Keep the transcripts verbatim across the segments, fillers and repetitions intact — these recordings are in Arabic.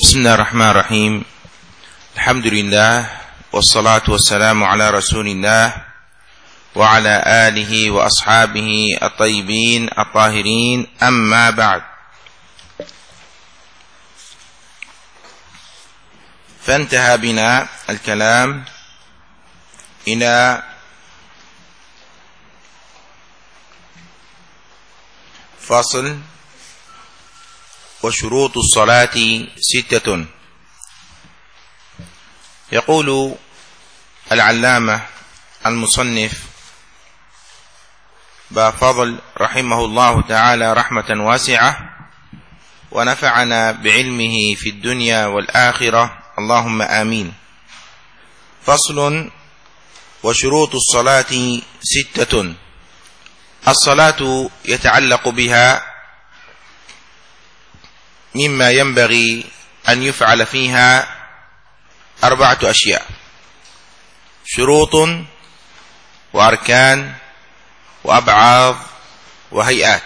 بسم الله الرحمن الرحيم. الحمد لله والصلاة والسلام على رسول الله وعلى آله وأصحابه الطيبين الطاهرين، أما بعد، فانتهى بنا الكلام إلى فصل: وشروط الصلاة ستة. يقول العلامة المصنف بافضل رحمه الله تعالى رحمة واسعة، ونفعنا بعلمه في الدنيا والآخرة، اللهم آمين. فصل: وشروط الصلاة ستة. الصلاة يتعلق بها مما ينبغي أن يفعل فيها أربعة أشياء: شروط وأركان وأبعاض وهيئات.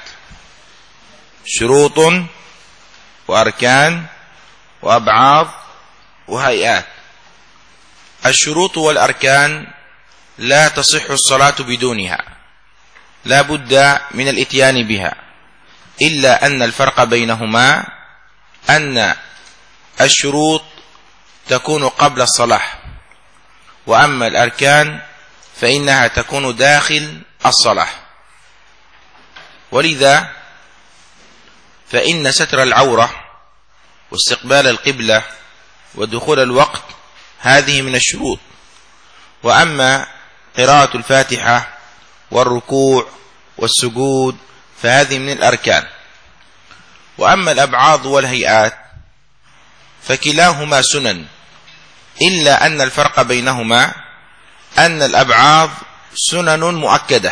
شروط وأركان وأبعاض وهيئات. الشروط والأركان لا تصح الصلاة بدونها، لا بد من الإتيان بها، إلا أن الفرق بينهما أن الشروط تكون قبل الصلاة، وأما الأركان فإنها تكون داخل الصلاة. ولذا فإن ستر العورة واستقبال القبلة ودخول الوقت هذه من الشروط، وأما قراءة الفاتحة والركوع والسجود فهذه من الأركان. وأما الأبعاض والهيئات فكلاهما سنن، إلا أن الفرق بينهما أن الأبعاض سنن مؤكدة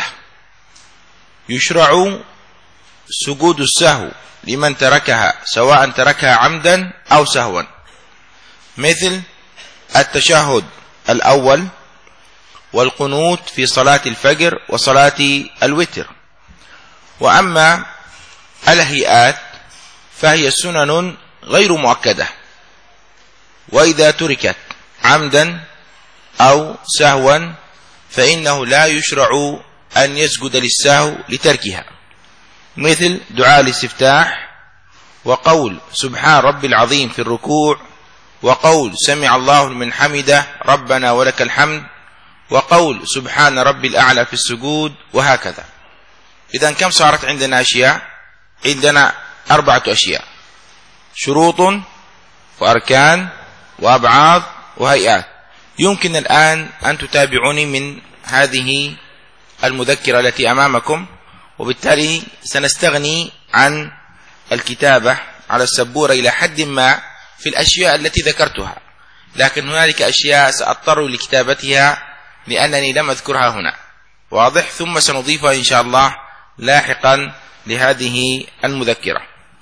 يشرع سجود السهو لمن تركها، سواء تركها عمدا أو سهوا، مثل التشهد الأول والقنوت في صلاة الفجر وصلاة الوتر. وأما الهيئات فهي سنن غير مؤكدة، وإذا تركت عمدا أو سهوا فإنه لا يشرع أن يسجد للسهو لتركها، مثل دعاء الاستفتاح، وقول سبحان ربي العظيم في الركوع، وقول سمع الله لمن حمده ربنا ولك الحمد، وقول سبحان ربي الأعلى في السجود، وهكذا. إذن كم صارت عندنا أشياء؟ عندنا أربعة أشياء: شروط وأركان وأبعاض وهيئات. يمكن الآن أن تتابعوني من هذه المذكرة التي أمامكم، وبالتالي سنستغني عن الكتابة على السبورة إلى حد ما في الأشياء التي ذكرتها، لكن هنالك أشياء سأضطر لكتابتها لأنني لم أذكرها هنا، واضح؟ ثم سنضيفها إن شاء الله لاحقا لهذه المذكرة،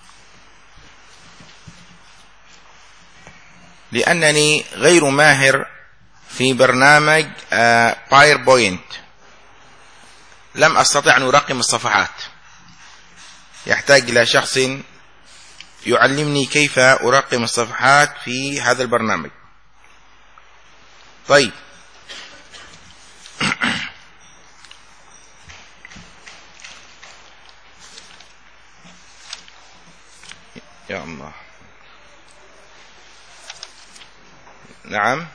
لأنني غير ماهر في برنامج باوربوينت، لم أستطع أن أرقم الصفحات، يحتاج إلى شخص يعلمني كيف أرقم الصفحات في هذا البرنامج. طيب، يا الله، نعم،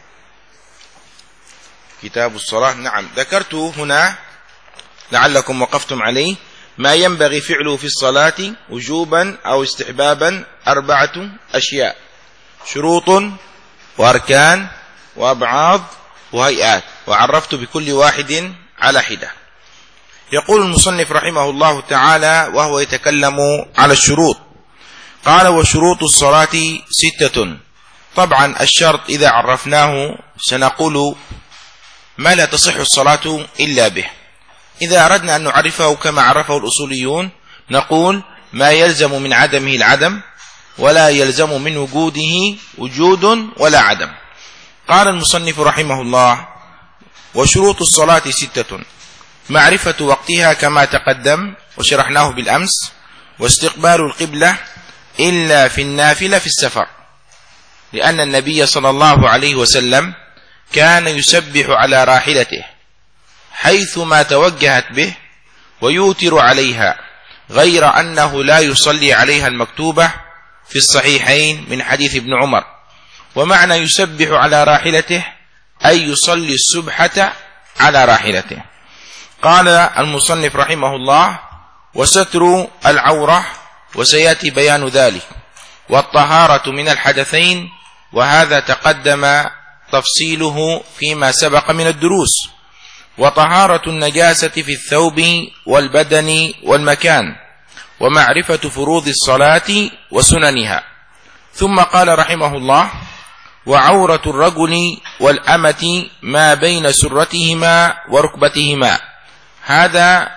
كتاب الصلاة، نعم، ذكرت هنا لعلكم وقفتم عليه: ما ينبغي فعله في الصلاة وجوبا أو استحبابا أربعة أشياء: شروط وأركان وأبعاض وهيئات، وعرفت بكل واحد على حدة. يقول المصنف رحمه الله تعالى وهو يتكلم على الشروط، قال: وشروط الصلاة ستة. طبعا الشرط إذا عرفناه سنقول ما لا تصح الصلاة إلا به. إذا أردنا أن نعرفه كما عرفه الأصوليون نقول ما يلزم من عدمه العدم، ولا يلزم من وجوده وجود ولا عدم. قال المصنف رحمه الله: وشروط الصلاة ستة: معرفة وقتها كما تقدم وشرحناه بالأمس، واستقبال القبلة إلا في النافلة في السفر. لأن النبي صلى الله عليه وسلم كان يسبح على راحلته حيثما توجهت به ويوتر عليها، غير أنه لا يصلي عليها المكتوبة في الصحيحين من حديث ابن عمر. ومعنى يسبح على راحلته أي يصلي السبحة على راحلته. قال المصنف رحمه الله: وستر العورة، وسيأتي بيان ذلك، والطهارة من الحدثين، وهذا تقدم تفصيله فيما سبق من الدروس، وطهارة النجاسة في الثوب والبدن والمكان، ومعرفة فروض الصلاة وسننها. ثم قال رحمه الله: وعورة الرجل والأمة ما بين سرتهما وركبتهما. هذا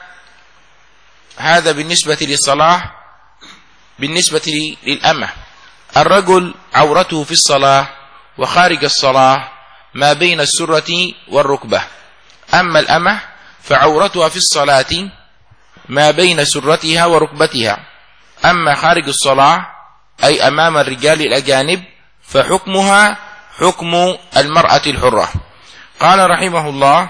هذا بالنسبة للصلاة. بالنسبة للأمة، الرجل عورته في الصلاة وخارج الصلاة ما بين السرة والركبة. أما الأمة فعورتها في الصلاة ما بين سرتها وركبتها. أما خارج الصلاة أي أمام الرجال الأجانب فحكمها حكم المرأة الحرة. قال رحمه الله: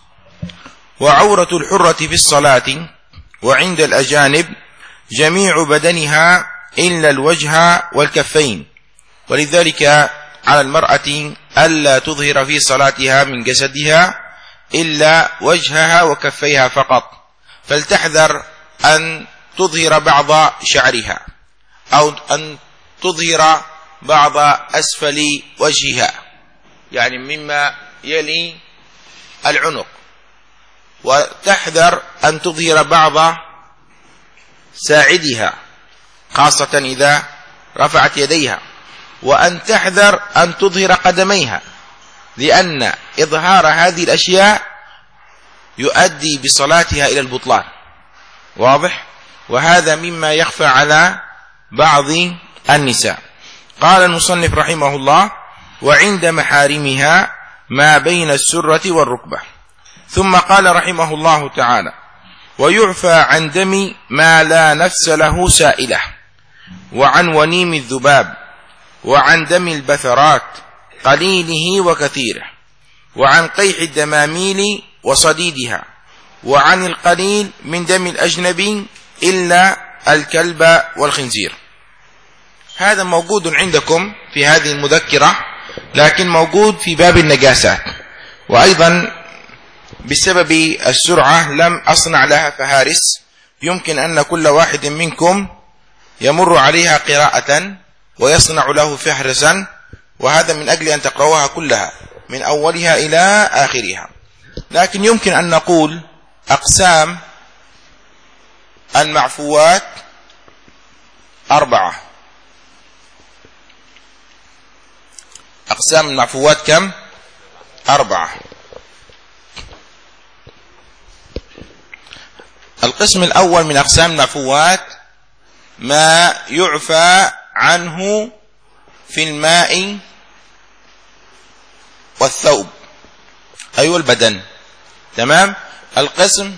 وعورة الحرة في الصلاة وعند الأجانب جميع بدنها إلا الوجه والكفين، ولذلك على المرأة ألا تظهر في صلاتها من جسدها إلا وجهها وكفيها فقط، فلتحذر أن تظهر بعض شعرها أو أن تظهر بعض أسفل وجهها، يعني مما يلي العنق، وتحذر أن تظهر بعض ساعدها خاصة إذا رفعت يديها، وأن تحذر أن تظهر قدميها، لأن إظهار هذه الأشياء يؤدي بصلاتها إلى البطلان. واضح؟ وهذا مما يخفى على بعض النساء. قال المصنف رحمه الله: وعند محارمها ما بين السرة والركبة. ثم قال رحمه الله تعالى: ويعفى عن دم ما لا نفس له سائلة، وعن ونيم الذباب، وعن دم البثرات قليله وكثيره، وعن قيح الدماميل وصديدها، وعن القليل من دم الأجنبي إلا الكلب والخنزير. هذا موجود عندكم في هذه المذكرة، لكن موجود في باب النجاسات، وأيضا بسبب السرعة لم أصنع لها فهارس، يمكن أن كل واحد منكم يمر عليها قراءة ويصنع له فهرسا، وهذا من أجل أن تقرأوها كلها من أولها إلى آخرها. لكن يمكن أن نقول أقسام المعفوات أربعة. أقسام المعفوات كم؟ أربعة. القسم الأول من أقسام المعفوات ما يعفى عنه في الماء والثوب، أي البدن. تمام. القسم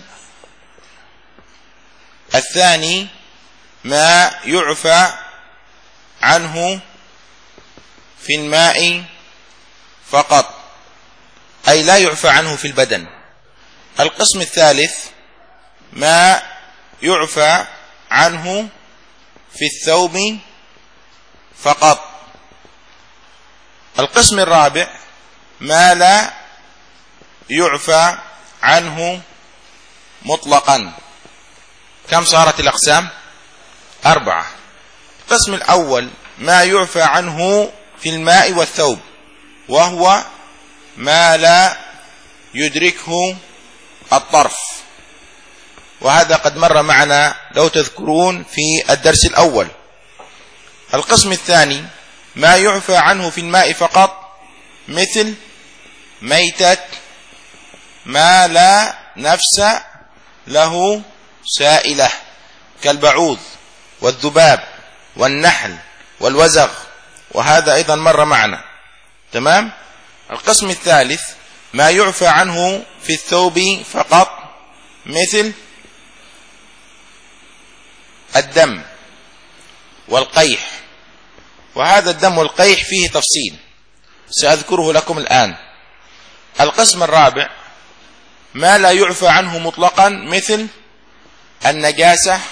الثاني ما يعفى عنه في الماء فقط، أي لا يعفى عنه في البدن. القسم الثالث ما يعفى عنه في الثوب فقط. القسم الرابع ما لا يعفى عنه مطلقا. كم صارت الأقسام؟ أربعة. القسم الأول ما يعفى عنه في الماء والثوب، وهو ما لا يدركه الطرف، وهذا قد مر معنا لو تذكرون في الدرس الأول. القسم الثاني ما يعفى عنه في الماء فقط، مثل ميتة ما لا نفس له سائلة، كالبعوض والذباب والنحل والوزغ، وهذا أيضا مر معنا. تمام. القسم الثالث ما يعفى عنه في الثوب فقط، مثل الدم والقيح وهذا الدم القيح فيه تفصيل سأذكره لكم الآن. القسم الرابع ما لا يعفى عنه مطلقا، مثل النجاسة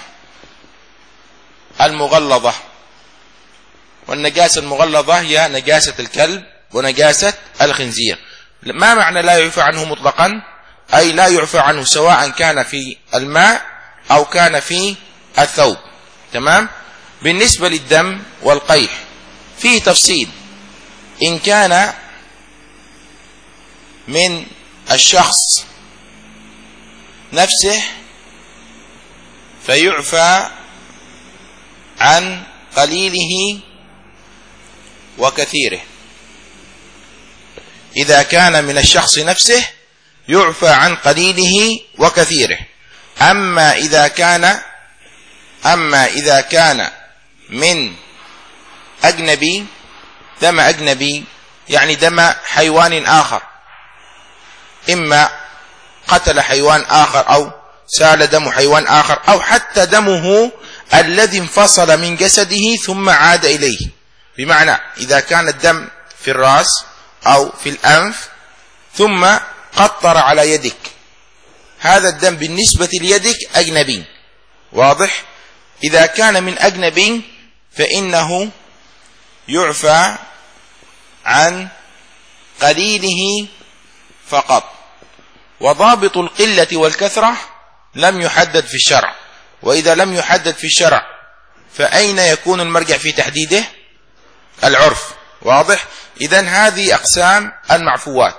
المغلظة، والنجاسة المغلظة هي نجاسة الكلب ونجاسة الخنزير. ما معنى لا يعفى عنه مطلقا؟ أي لا يعفى عنه سواء كان في الماء أو كان في الثوب. تمام. بالنسبة للدم والقيح فيه تفصيل، إن كان من الشخص نفسه فيعفى عن قليله وكثيره. إذا كان من الشخص نفسه يعفى عن قليله وكثيره. أما إذا كان أما إذا كان من أجنبي، دم أجنبي يعني دم حيوان آخر، إما قتل حيوان آخر أو سال دم حيوان آخر، أو حتى دمه الذي انفصل من جسده ثم عاد إليه. بمعنى إذا كان الدم في الرأس أو في الأنف ثم قطر على يدك، هذا الدم بالنسبة ليدك أجنبي. واضح؟ إذا كان من أجنبي فإنه يعفى عن قليله فقط. وضابط القلة والكثرة لم يحدد في الشرع، وإذا لم يحدد في الشرع فأين يكون المرجع في تحديده؟ العرف. واضح؟ إذن هذه أقسام المعفوات.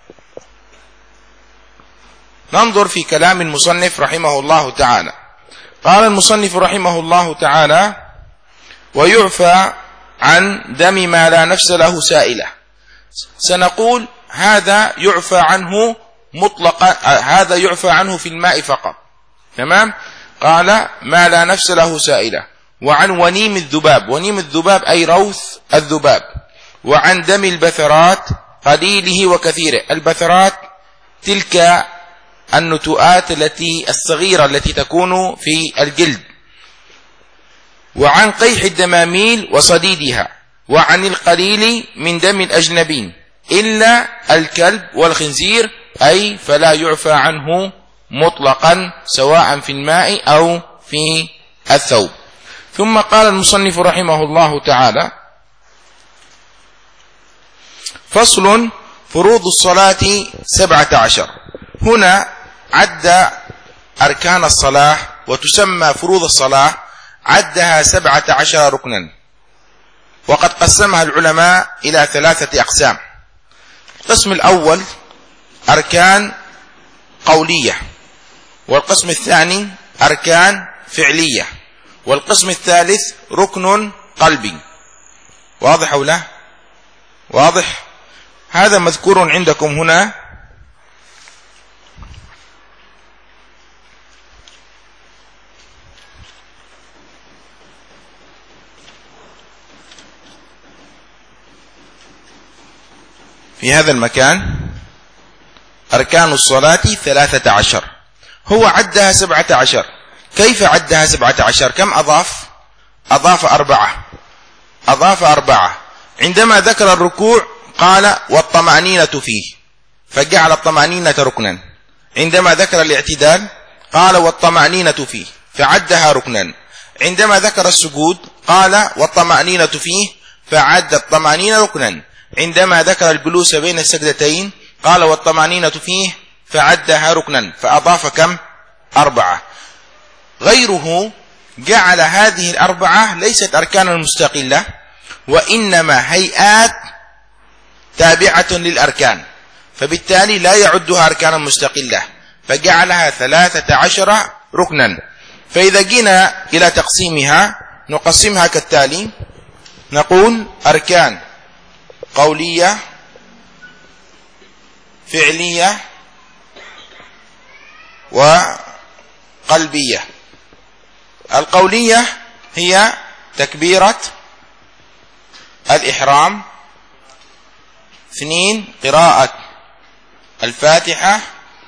ننظر في كلام المصنف رحمه الله تعالى. قال المصنف رحمه الله تعالى: ويعفى عن دم ما لا نفس له سائلة. سنقول هذا يعفى عنه مطلقا، هذا يعفى عنه في الماء فقط. تمام. قال ما لا نفس له سائلة. وعن ونيم الذباب، ونيم الذباب أي روث الذباب. وعن دم البثرات قليله وكثيره. البثرات تلك النتوءات التي الصغيرة التي تكون في الجلد. وعن قيح الدماميل وصديدها. وعن القليل من دم الأجنبين إلا الكلب والخنزير، أي فلا يعفى عنه مطلقا سواء في الماء أو في الثوب. ثم قال المصنف رحمه الله تعالى: فصل: فروض الصلاة سبعة عشر. هنا عد أركان الصلاة، وتسمى فروض الصلاة، عدها سبعة عشر ركنا، وقد قسمها العلماء إلى ثلاثة أقسام. القسم الأول أركان قولية، والقسم الثاني أركان فعلية، والقسم الثالث ركن قلبي. واضح أو لا؟ واضح. هذا مذكور عندكم هنا في هذا المكان: أركان الصلاة ثلاثة عشر. هو عدها سبعة عشر. كيف عدها سبعة عشر؟ كم أضاف؟ أضاف أربعة. أضاف أربعة. عندما ذكر الركوع قال والطمأنينة فيه، فجعل الطمأنينة ركنا. عندما ذكر الاعتدال قال والطمأنينة فيه، فعدها ركنا. عندما ذكر السجود قال والطمأنينة فيه، فعد الطمأنينة ركنا. عندما ذكر الجلوس بين السجدتين قال والطمأنينة فيه، فعدها ركنا. فأضاف كم؟ أربعة. غيره جعل هذه الأربعة ليست أركانا مستقلة، وإنما هيئات تابعة للأركان، فبالتالي لا يعدها أركانا مستقلة، فجعلها ثلاثة عشر ركنا. فإذا جينا إلى تقسيمها نقسمها كالتالي: نقول أركان قولية، فعلية، وقلبية. القولية هي تكبيرة الإحرام، اثنين قراءة الفاتحة،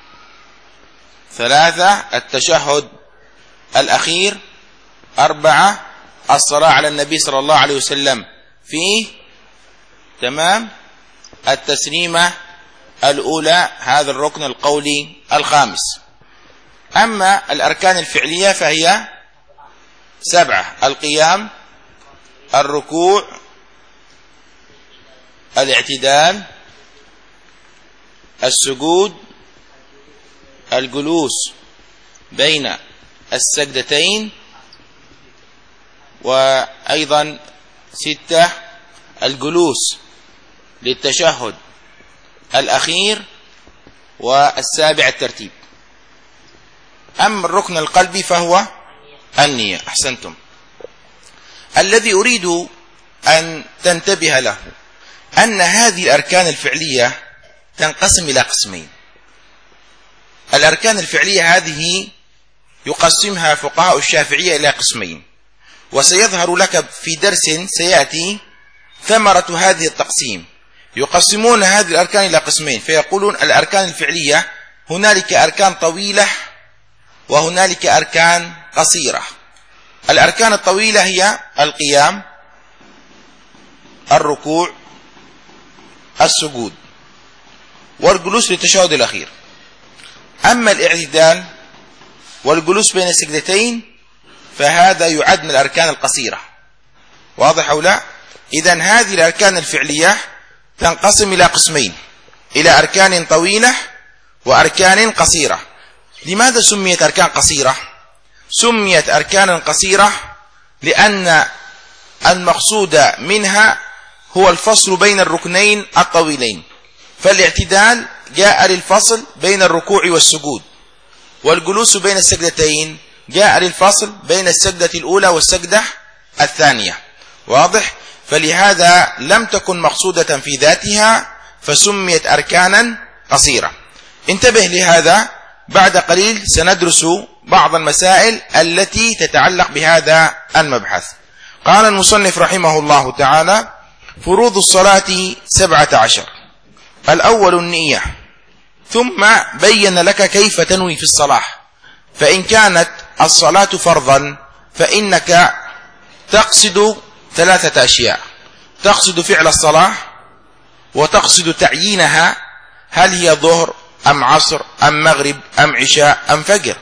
ثلاثة التشهد الأخير، أربعة الصلاة على النبي صلى الله عليه وسلم في تمام التسليمة الأولى، هذا الركن القولي الخامس. أما الأركان الفعلية فهي سبعة: القيام، الركوع، الاعتدال، السجود، الجلوس بين السجدتين، وأيضا ستة: الجلوس للتشهد الأخير، والسابع الترتيب. أما الركن القلبي فهو النية. أحسنتم. الذي أريد أن تنتبه له أن هذه الأركان الفعلية تنقسم إلى قسمين. الأركان الفعلية هذه يقسمها فقهاء الشافعية إلى قسمين، وسيظهر لك في درس سيأتي ثمرة هذه التقسيم. يقسمون هذه الأركان إلى قسمين، فيقولون الأركان الفعلية هنالك أركان طويلة وهنالك أركان قصيرة. الأركان الطويلة هي القيام، الركوع، السجود، والجلوس للتشهد الأخير. أما الاعتدال والجلوس بين السجدتين فهذا يعد من الأركان القصيرة. واضح أو لا؟ إذن هذه الأركان الفعلية تنقسم إلى قسمين، إلى أركان طويلة وأركان قصيرة. لماذا سميت أركان قصيرة؟ سميت أركانا قصيرة لأن المقصود منها هو الفصل بين الركنين الطويلين. فالاعتدال جاء للفصل بين الركوع والسجود، والجلوس بين السجدتين جاء للفصل بين السجدة الأولى والسجدة الثانية. واضح؟ فلهذا لم تكن مقصودة في ذاتها فسميت أركانا قصيرة. انتبه لهذا، بعد قليل سندرس بعض المسائل التي تتعلق بهذا المبحث. قال المصنف رحمه الله تعالى: فروض الصلاة سبعة عشر. الأول النية، ثم بين لك كيف تنوي في الصلاة. فإن كانت الصلاة فرضا فإنك تقصد ثلاثة أشياء: تقصد فعل الصلاة، وتقصد تعيينها، هل هي ظهر أم عصر أم مغرب أم عشاء أم فجر،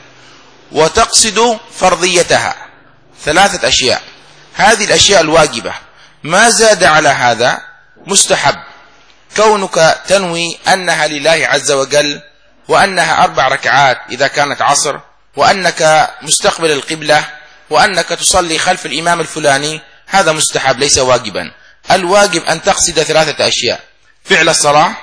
وتقصد فرضيتها. ثلاثة أشياء. هذه الأشياء الواجبة. ما زاد على هذا مستحب، كونك تنوي أنها لله عز وجل، وأنها أربع ركعات إذا كانت عصر، وأنك مستقبل القبلة، وأنك تصلي خلف الإمام الفلاني، هذا مستحب ليس واجبا. الواجب أن تقصد ثلاثة أشياء: فعل الصلاة،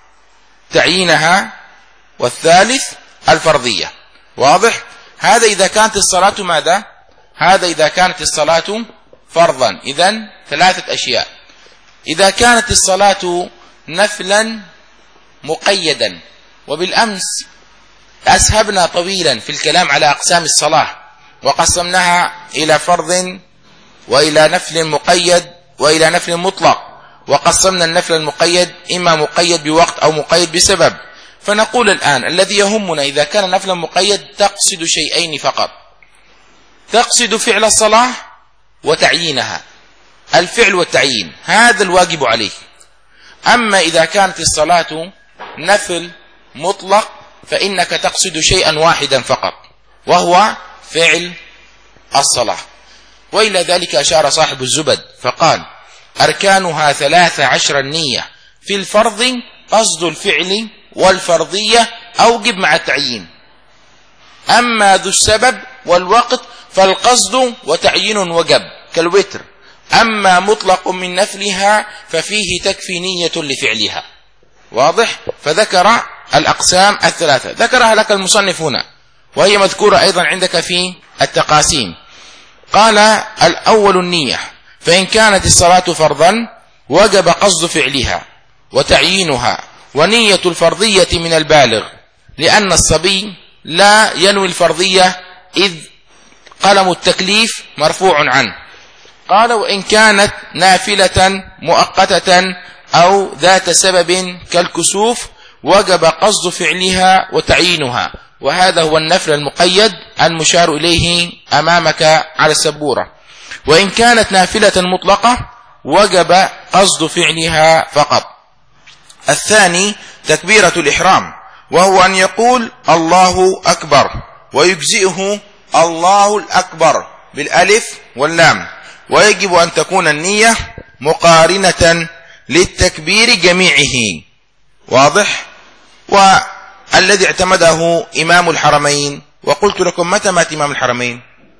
تعيينها، والثالث الفرضية. واضح؟ هذا إذا كانت الصلاة ماذا؟ هذا إذا كانت الصلاة فرضا، إذن ثلاثة أشياء. إذا كانت الصلاة نفلا مقيدا، وبالأمس أسهبنا طويلا في الكلام على أقسام الصلاة، وقسمناها إلى فرض وإلى نفل مقيد وإلى نفل مطلق، وقسمنا النفل المقيد إما مقيد بوقت أو مقيد بسبب. فنقول الآن الذي يهمنا إذا كان نفلا مقيد تقصد شيئين فقط: تقصد فعل الصلاة وتعيينها، الفعل والتعيين، هذا الواجب عليك. أما إذا كانت الصلاة نفل مطلق فإنك تقصد شيئا واحدا فقط، وهو فعل الصلاة. وإلى ذلك أشار صاحب الزبد فقال: أركانها ثلاث عشر النية، في الفرض قصد الفعل والفرضية أوجب مع التعيين. أما ذو السبب والوقت فالقصد وتعيين وجب كالوتر. أما مطلق من نفلها ففيه تكفي نية لفعلها. واضح؟ فذكر الأقسام الثلاثة، ذكرها لك المصنف هنا، وهي مذكورة أيضا عندك في التقاسيم. قال: الأول النية، فإن كانت الصلاة فرضا وجب قصد فعلها وتعيينها ونية الفرضية من البالغ، لأن الصبي لا ينوي الفرضية إذ قلم التكليف مرفوع عنه. قال: وإن كانت نافلة مؤقتة أو ذات سبب كالكسوف وجب قصد فعلها وتعيينها، وهذا هو النفل المقيد المشار إليه أمامك على السبورة. وإن كانت نافلة مطلقة وجب قصد فعلها فقط. الثاني تكبيرة الإحرام، وهو أن يقول الله أكبر، ويجزئه الله الأكبر بالألف واللام، ويجب أن تكون النية مقارنة للتكبير جميعه. واضح؟ والذي اعتمده إمام الحرمين، وقلت لكم متى مات إمام الحرمين؟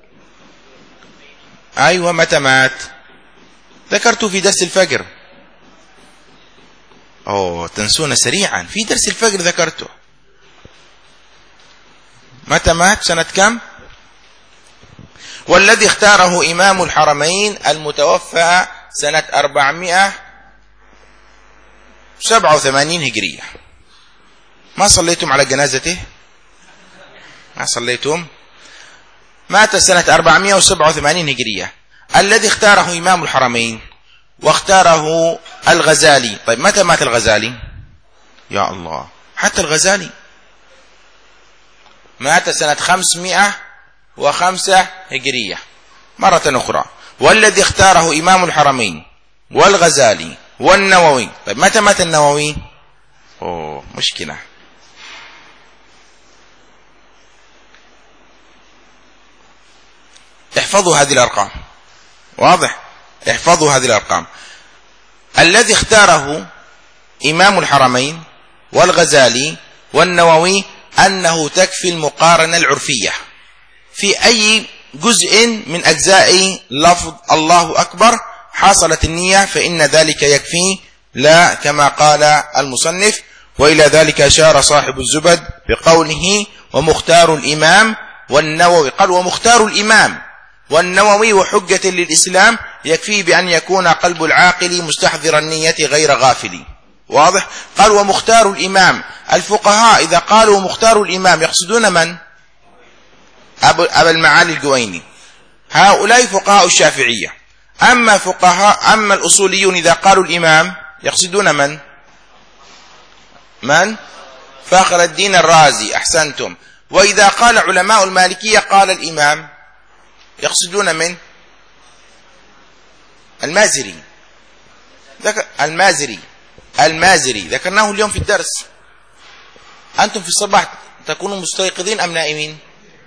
أيوة متى مات؟ ذكرت في درس الفجر. أوه تنسون سريعا، في درس الفجر ذكرته. متى مات؟ سنة كم؟ والذي اختاره إمام الحرمين المتوفى سنة أربعمائة وسبعة وثمانين هجرية. ما صليتم على جنازته؟ ما صليتم؟ مات سنة أربعمائة وسبعة وثمانين هجرية. الذي اختاره إمام الحرمين واختاره الغزالي. طيب متى مات الغزالي؟ يا الله، حتى الغزالي مات سنة خمسمائة وخمسة هجرية مرة أخرى. والذي اختاره إمام الحرمين والغزالي والنووي. طيب متى مات النووي؟ أوه مشكلة. احفظوا هذه الأرقام. واضح؟ احفظوا هذه الأرقام. الذي اختاره إمام الحرمين والغزالي والنووي أنه تكفي المقارنة العرفية في أي جزء من أجزاء لفظ الله أكبر حصلت النية، فإن ذلك يكفي، لا كما قال المصنف. وإلى ذلك أشار صاحب الزبد بقوله ومختار الإمام والنووي. قال ومختار الإمام والنووي وحجة للإسلام يكفي بأن يكون قلب العاقل مستحضر النية غير غافل. واضح؟ قال ومختار الإمام. الفقهاء إذا قالوا مختار الإمام يقصدون من؟ أبا المعالي الجويني. هؤلاء فقهاء الشافعية. أما فقهاء أما الأصوليون إذا قالوا الإمام يقصدون من؟ من؟ فخر الدين الرازي. أحسنتم. وإذا قال علماء المالكية قال الإمام يقصدون من؟ المازري. ذكر المازري المازري ذكرناه اليوم في الدرس. أنتم في الصباح تكونوا مستيقظين أم نائمين؟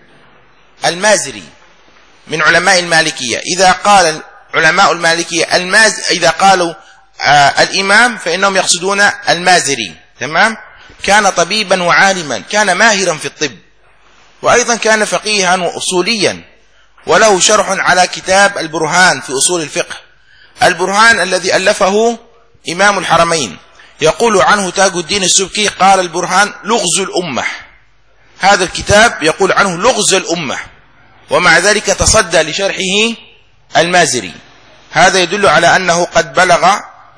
المازري من علماء المالكية. إذا قال علماء المالكية الماز إذا قالوا آه الإمام فإنهم يقصدون المازري. تمام؟ كان طبيبا وعالما، كان ماهرا في الطب، وأيضا كان فقيها وأصوليا، وله شرح على كتاب البرهان في أصول الفقه. البرهان الذي ألفه إمام الحرمين. يقول عنه تاج الدين السبكي قال البرهان لغز الأمة. هذا الكتاب يقول عنه لغز الأمة، ومع ذلك تصدى لشرحه المازري. هذا يدل على أنه قد بلغ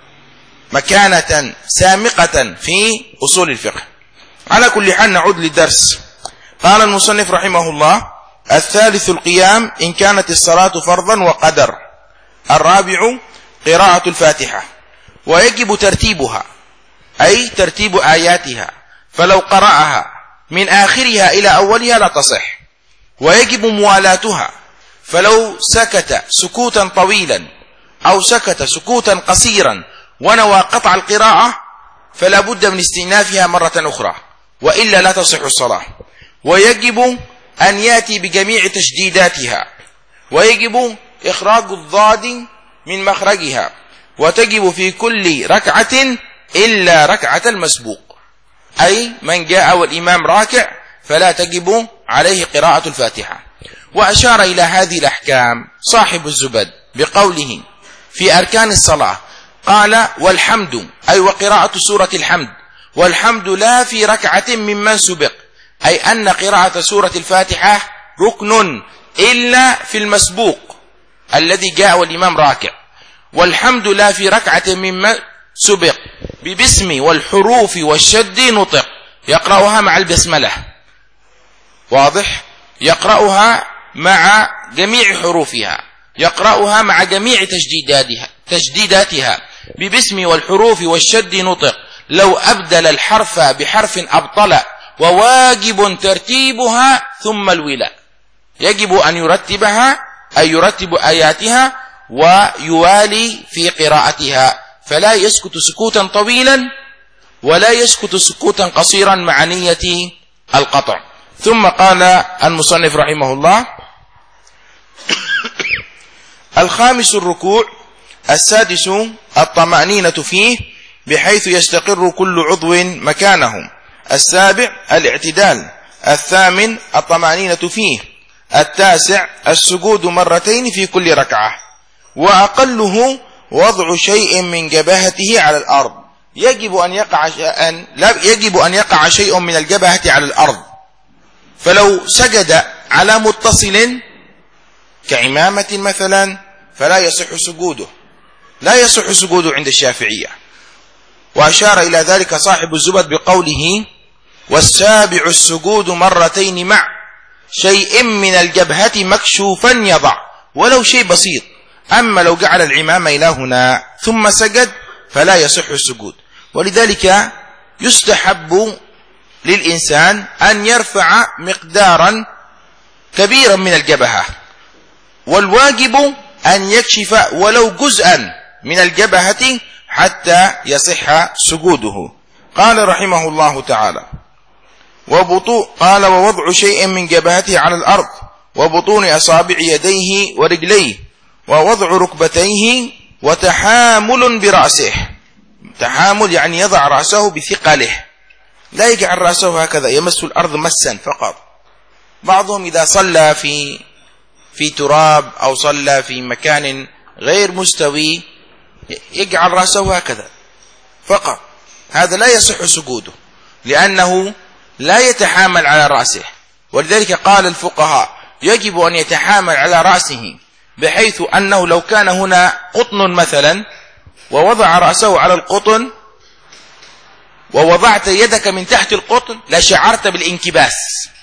مكانة سامقة في أصول الفقه. على كل حال نعود للدرس. قال المصنف رحمه الله الثالث القيام إن كانت الصلاة فرضا وقدر. الرابع قراءة الفاتحة، ويجب ترتيبها أي ترتيب آياتها، فلو قرأها من آخرها إلى أولها لا تصح. ويجب موالاتها، فلو سكت سكوتا طويلا أو سكت سكوتا قصيرا ونوى قطع القراءة فلا بد من استئنافها مرة أخرى، وإلا لا تصح الصلاة. ويجب أن يأتي بجميع تشديداتها، ويجب إخراج الضاد من مخرجها، وتجب في كل ركعة إلا ركعة المسبوق، أي من جاء والإمام راكع فلا تجب عليه قراءة الفاتحة. وأشار إلى هذه الأحكام صاحب الزبد بقوله في أركان الصلاة قال والحمد أي وقراءة سورة الحمد، والحمد لا في ركعة ممن سبق، أي أن قراءة سورة الفاتحة ركن إلا في المسبوق الذي جاء والإمام راكع. والحمد لا في ركعة ممن سبق ببسم والحروف والشد نطق، يقرأها مع البسملة. واضح؟ يقرأها مع جميع حروفها، يقرأها مع جميع تجديداتها تجديداتها ببسم والحروف والشد نطق. لو أبدل الحرف بحرف أبطل، وواجب ترتيبها ثم الولاء. يجب أن يرتبها أي يرتب آياتها ويوالي في قراءتها، فلا يسكت سكوتا طويلا ولا يسكت سكوتا قصيرا مع نية القطع. ثم قال المصنف رحمه الله: الخامس الركوع، السادس الطمأنينة فيه بحيث يستقر كل عضو مكانه، السابع الاعتدال، الثامن الطمأنينة فيه، التاسع السجود مرتين في كل ركعة، وأقله وضع شيء من جبهته على الأرض. يجب أن يقع أن لا يجب أن يقع شيء من الجبهة على الأرض، فلو سجد على متصل كعمامة مثلا فلا يصح سجوده، لا يصح سجوده عند الشافعية. وأشار إلى ذلك صاحب الزبد بقوله: والسابع السجود مرتين مع شيء من الجبهة مكشوفا يضع، ولو شيء بسيط. أما لو جعل العمامة إلى هنا ثم سجد فلا يصح السجود. ولذلك يستحب للإنسان أن يرفع مقدارا كبيرا من الجبهة، والواجب أن يكشف ولو جزءا من الجبهة حتى يصح سجوده. قال رحمه الله تعالى: وبطو قال ووضع شيء من جبهته على الأرض، وبطون أصابع يديه ورجليه، ووضع ركبتيه، وتحامل برأسه. تحامل يعني يضع رأسه بثقله، لا يجعل رأسه هكذا يمس الأرض مسا فقط. بعضهم إذا صلى في في تراب أو صلى في مكان غير مستوي يجعل رأسه هكذا فقط، هذا لا يصح سجوده لأنه لا يتحامل على رأسه. ولذلك قال الفقهاء: يجب أن يتحامل على رأسه، بحيث أنه لو كان هنا قطن مثلا ووضع رأسه على القطن ووضعت يدك من تحت القطن لشعرت بالانكباس،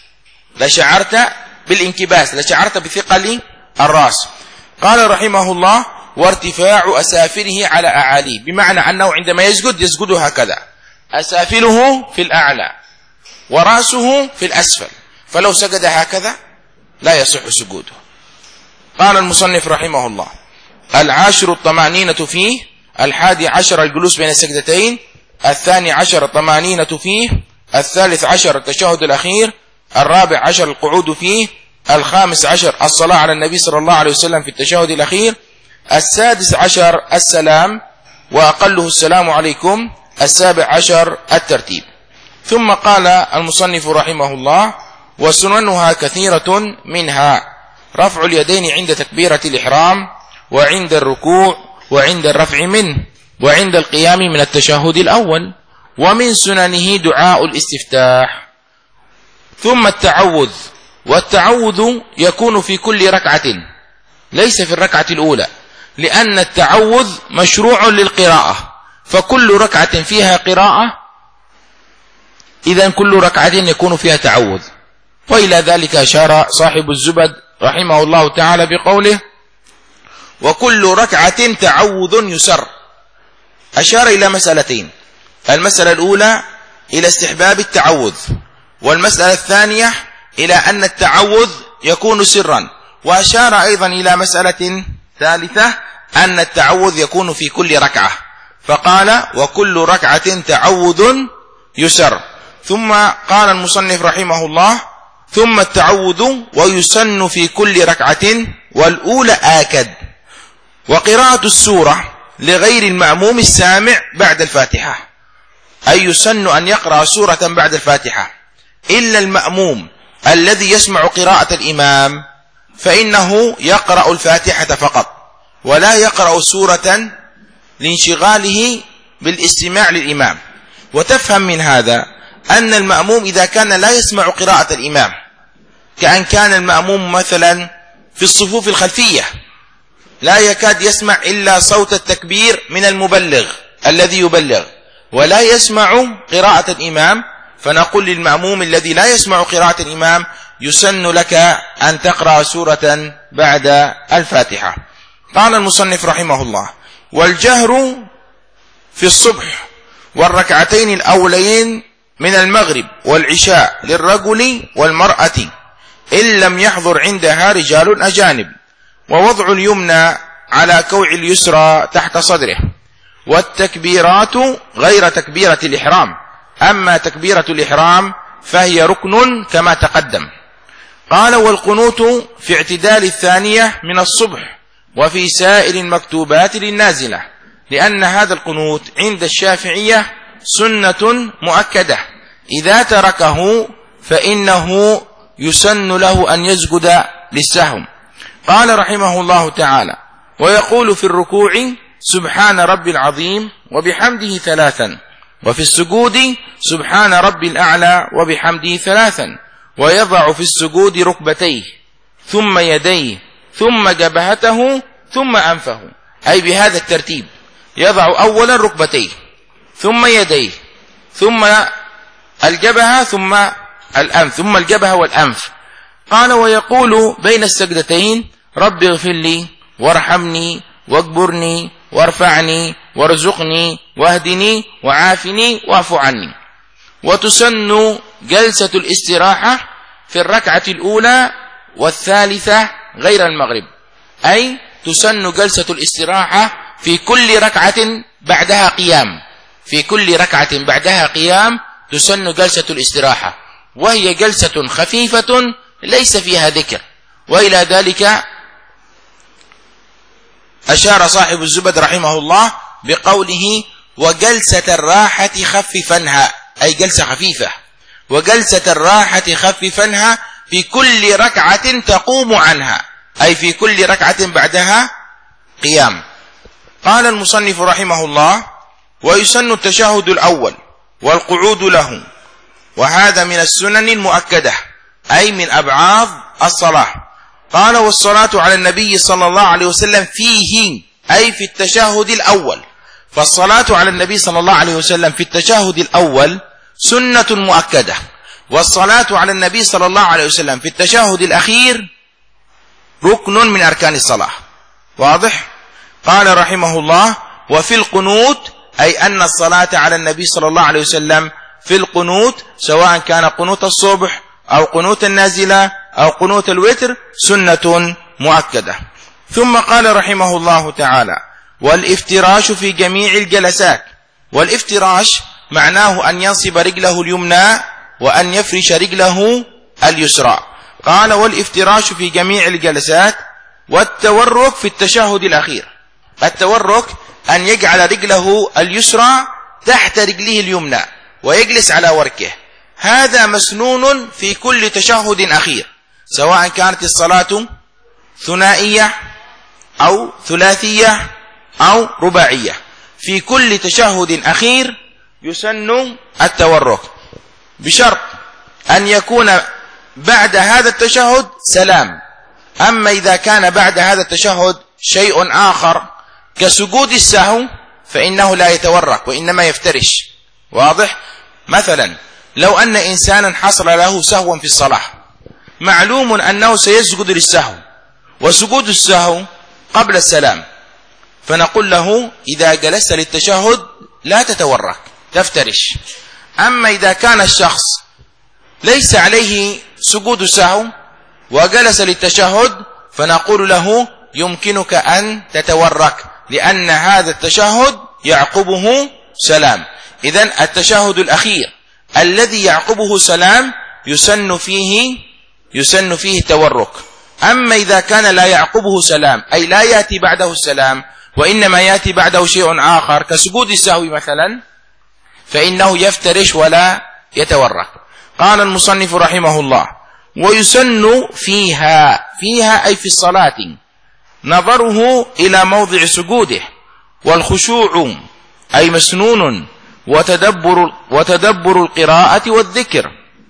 لشعرت بالانكباس لشعرت بثقل الرأس. قال رحمه الله: وارتفاع أسافله على أعاليه، بمعنى أنه عندما يسجد يسجد هكذا، أسافله في الأعلى ورأسه في الأسفل، فلو سجد هكذا لا يصح سجوده. قال المصنف رحمه الله: العاشر الطمأنينة فيه، الحادي عشر الجلوس بين السجدتين، الثاني عشر الطمأنينة فيه، الثالث عشر التشهد الأخير، الرابع عشر القعود فيه، الخامس عشر الصلاة على النبي صلى الله عليه وسلم في التشهد الأخير، السادس عشر السلام وأقله السلام عليكم، السابع عشر الترتيب. ثم قال المصنف رحمه الله: وسننها كثيرة، منها رفع اليدين عند تكبيرة الإحرام، وعند الركوع، وعند الرفع منه، وعند القيام من التشهد الأول. ومن سننه دعاء الاستفتاح. ثم التعوذ، والتعوذ يكون في كل ركعة ليس في الركعة الأولى، لأن التعوذ مشروع للقراءة، فكل ركعة فيها قراءة إذن كل ركعة يكون فيها تعوذ. وإلى ذلك أشار صاحب الزبد رحمه الله تعالى بقوله: وكل ركعة تعوذ يسر. أشار إلى مسألتين: المسألة الأولى إلى استحباب التعوذ، والمسألة الثانية إلى أن التعوذ يكون سرا. وأشار أيضا إلى مسألة ثالثة أن التعوذ يكون في كل ركعة، فقال: وكل ركعة تعوذ يسر. ثم قال المصنف رحمه الله: ثم التعوذ ويسن في كل ركعة، والأولى آكد. وقراءة السورة لغير المأموم السامع بعد الفاتحة، أي يسن أن يقرأ سورة بعد الفاتحة، إلا المأموم الذي يسمع قراءة الإمام فإنه يقرأ الفاتحة فقط، ولا يقرأ سورة لانشغاله بالاستماع للإمام. وتفهم من هذا أن المأموم إذا كان لا يسمع قراءة الإمام، كأن كان المأموم مثلا في الصفوف الخلفية لا يكاد يسمع إلا صوت التكبير من المبلغ الذي يبلغ، ولا يسمع قراءة الإمام، فنقول للمأموم الذي لا يسمع قراءة الإمام: يسن لك أن تقرأ سورة بعد الفاتحة. قال المصنف رحمه الله: والجهر في الصبح والركعتين الأولين من المغرب والعشاء للرجل والمرأة إن لم يحضر عندها رجال أجانب، ووضع اليمنى على كوع اليسرى تحت صدره، والتكبيرات غير تكبيرة الإحرام، أما تكبيرة الإحرام فهي ركن كما تقدم. قال: والقنوت في اعتدال الثانية من الصبح وفي سائر المكتوبات للنازلة، لأن هذا القنوت عند الشافعية سنة مؤكدة، إذا تركه فإنه يسن له أن يسجد للسهو. قال رحمه الله تعالى: ويقول في الركوع سبحان ربي العظيم وبحمده ثلاثا، وفي السجود سبحان ربي الأعلى وبحمده ثلاثا، ويضع في السجود ركبتيه ثم يديه ثم جبهته ثم أنفه، أي بهذا الترتيب، يضع أولا ركبتيه ثم يديه ثم الجبهة ثم الأنف ثم الجبهة والأنف. قال: ويقول بين السجدتين رب اغفر لي وارحمني واجبرني وارفعني وارزقني واهدني وعافني واعف عني. وتسن جلسة الاستراحة في الركعة الأولى والثالثة غير المغرب، أي تسن جلسة الاستراحة في كل ركعة بعدها قيام، في كل ركعة بعدها قيام تسن جلسة الاستراحة، وهي جلسة خفيفة ليس فيها ذكر. وإلى ذلك أشار صاحب الزبد رحمه الله بقوله: وجلسة الراحة خففنها، أي جلسة خفيفة، وجلسة الراحة خففنها في كل ركعة تقوم عنها، أي في كل ركعة بعدها قيام. قال المصنف رحمه الله: ويسن التشهد الأول والقعود له، وهذا من السنن المؤكدة، أي من أبعاد الصلاة. قال: والصلاة على النبي صلى الله عليه وسلم فيه، أي في التشهد الأول، فالصلاة على النبي صلى الله عليه وسلم في التشهد الأول سنة مؤكدة، والصلاة على النبي صلى الله عليه وسلم في التشهد الأخير ركن من أركان الصلاة. واضح؟ قال رحمه الله: وفي القنوت، أي أن الصلاة على النبي صلى الله عليه وسلم في القنوت، سواء كان قنوت الصبح أو قنوت النازلة أو قنوت الوتر، سنة مؤكدة. ثم قال رحمه الله تعالى: والافتراش في جميع الجلسات. والافتراش معناه أن ينصب رجله اليمنى وأن يفرش رجله اليسرى. قال: والافتراش في جميع الجلسات. والتورك في التشهد الأخير، التورك أن يجعل رجله اليسرى تحت رجله اليمنى ويجلس على وركه، هذا مسنون في كل تشهد أخير، سواء كانت الصلاة ثنائية أو ثلاثية أو رباعية، في كل تشهد أخير يسن التورك، بشرط أن يكون بعد هذا التشهد سلام. أما إذا كان بعد هذا التشهد شيء آخر كسجود السهو فإنه لا يتورك وإنما يفترش. واضح؟ مثلا لو أن إنسانا حصل له سهوا في الصلاة، معلوم أنه سيسجد للسهو، وسجود السهو قبل السلام، فنقول له: إذا جلست للتشهد لا تتورك، تفترش. أما إذا كان الشخص ليس عليه سجود سهو وجلس للتشهد، فنقول له: يمكنك أن تتورك، لأن هذا التشهد يعقبه سلام. إذن التشهد الأخير الذي يعقبه سلام يسن فيه يسن فيه التورك. أما إذا كان لا يعقبه سلام، أي لا يأتي بعده السلام وإنما يأتي بعده شيء آخر كسجود السهو مثلا، فإنه يفترش ولا يتورك. قال المصنف رحمه الله: ويسن فيها، فيها أي في الصلاة، نظره إلى موضع سجوده، والخشوع أي مسنون، وتدبر, وتدبر القراءة والذكر،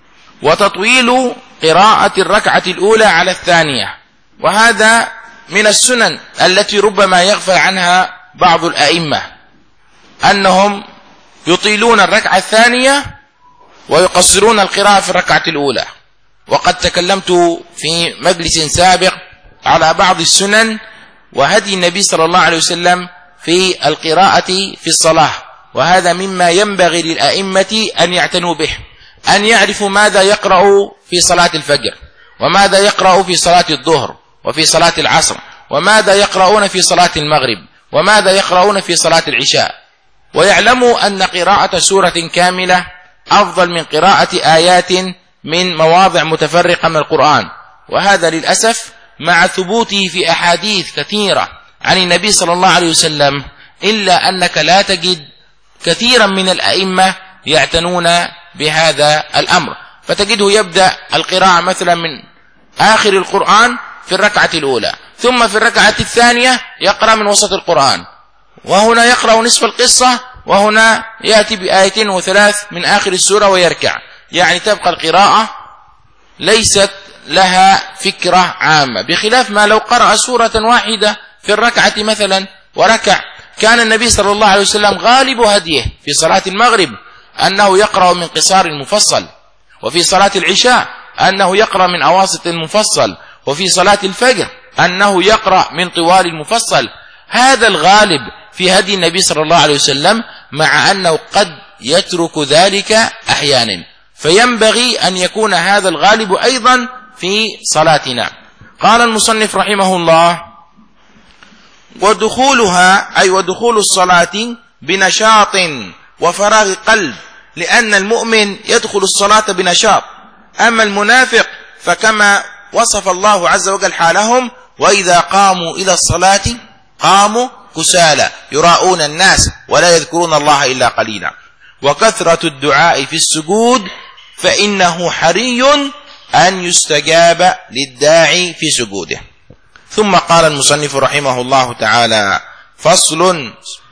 وتطويل قراءة الركعة الأولى على الثانية. وهذا من السنن التي ربما يغفل عنها بعض الأئمة، أنهم يطيلون الركعة الثانية ويقصرون القراءة في الركعة الأولى. وقد تكلمت في مجلس سابق على بعض السنن وهدي النبي صلى الله عليه وسلم في القراءة في الصلاة، وهذا مما ينبغي للأئمة أن يعتنوا به، أن يعرفوا ماذا يقرأ في صلاة الفجر، وماذا يقرأ في صلاة الظهر، وفي صلاة العصر، وماذا يقرؤون في صلاة المغرب، وماذا يقرؤون في صلاة العشاء، ويعلموا أن قراءة سورة كاملة أفضل من قراءة آيات من مواضع متفرقة من القرآن. وهذا للأسف مع ثبوته في أحاديث كثيرة عن النبي صلى الله عليه وسلم، إلا أنك لا تجد كثيرا من الأئمة يعتنون بهذا الأمر، فتجده يبدأ القراءة مثلا من آخر القرآن في الركعة الأولى، ثم في الركعة الثانية يقرأ من وسط القرآن، وهنا يقرأ نصف القصة، وهنا يأتي بآيتين وثلاث من آخر السورة ويركع. يعني تبقى القراءة ليست لها فكرة عامة، بخلاف ما لو قرأ سورة واحدة في الركعة مثلا وركع. كان النبي صلى الله عليه وسلم غالب هديه في صلاة المغرب أنه يقرأ من قصار المفصل، وفي صلاة العشاء أنه يقرأ من أواسط المفصل، وفي صلاة الفجر أنه يقرأ من طوال المفصل. هذا الغالب في هدي النبي صلى الله عليه وسلم، مع أنه قد يترك ذلك أحيانا، فينبغي أن يكون هذا الغالب أيضا في صلاتنا. قال المصنف رحمه الله: ودخولها أي ودخول الصلاة بنشاط وفراغ قلب، لأن المؤمن يدخل الصلاة بنشاط، أما المنافق فكما وصف الله عز وجل حالهم: وإذا قاموا إلى الصلاة قاموا كسالى يراءون الناس ولا يذكرون الله إلا قليلا. وكثرة الدعاء في السجود فإنه حري أن يستجاب للداعي في سجوده. ثم قال المصنف رحمه الله تعالى: فصل.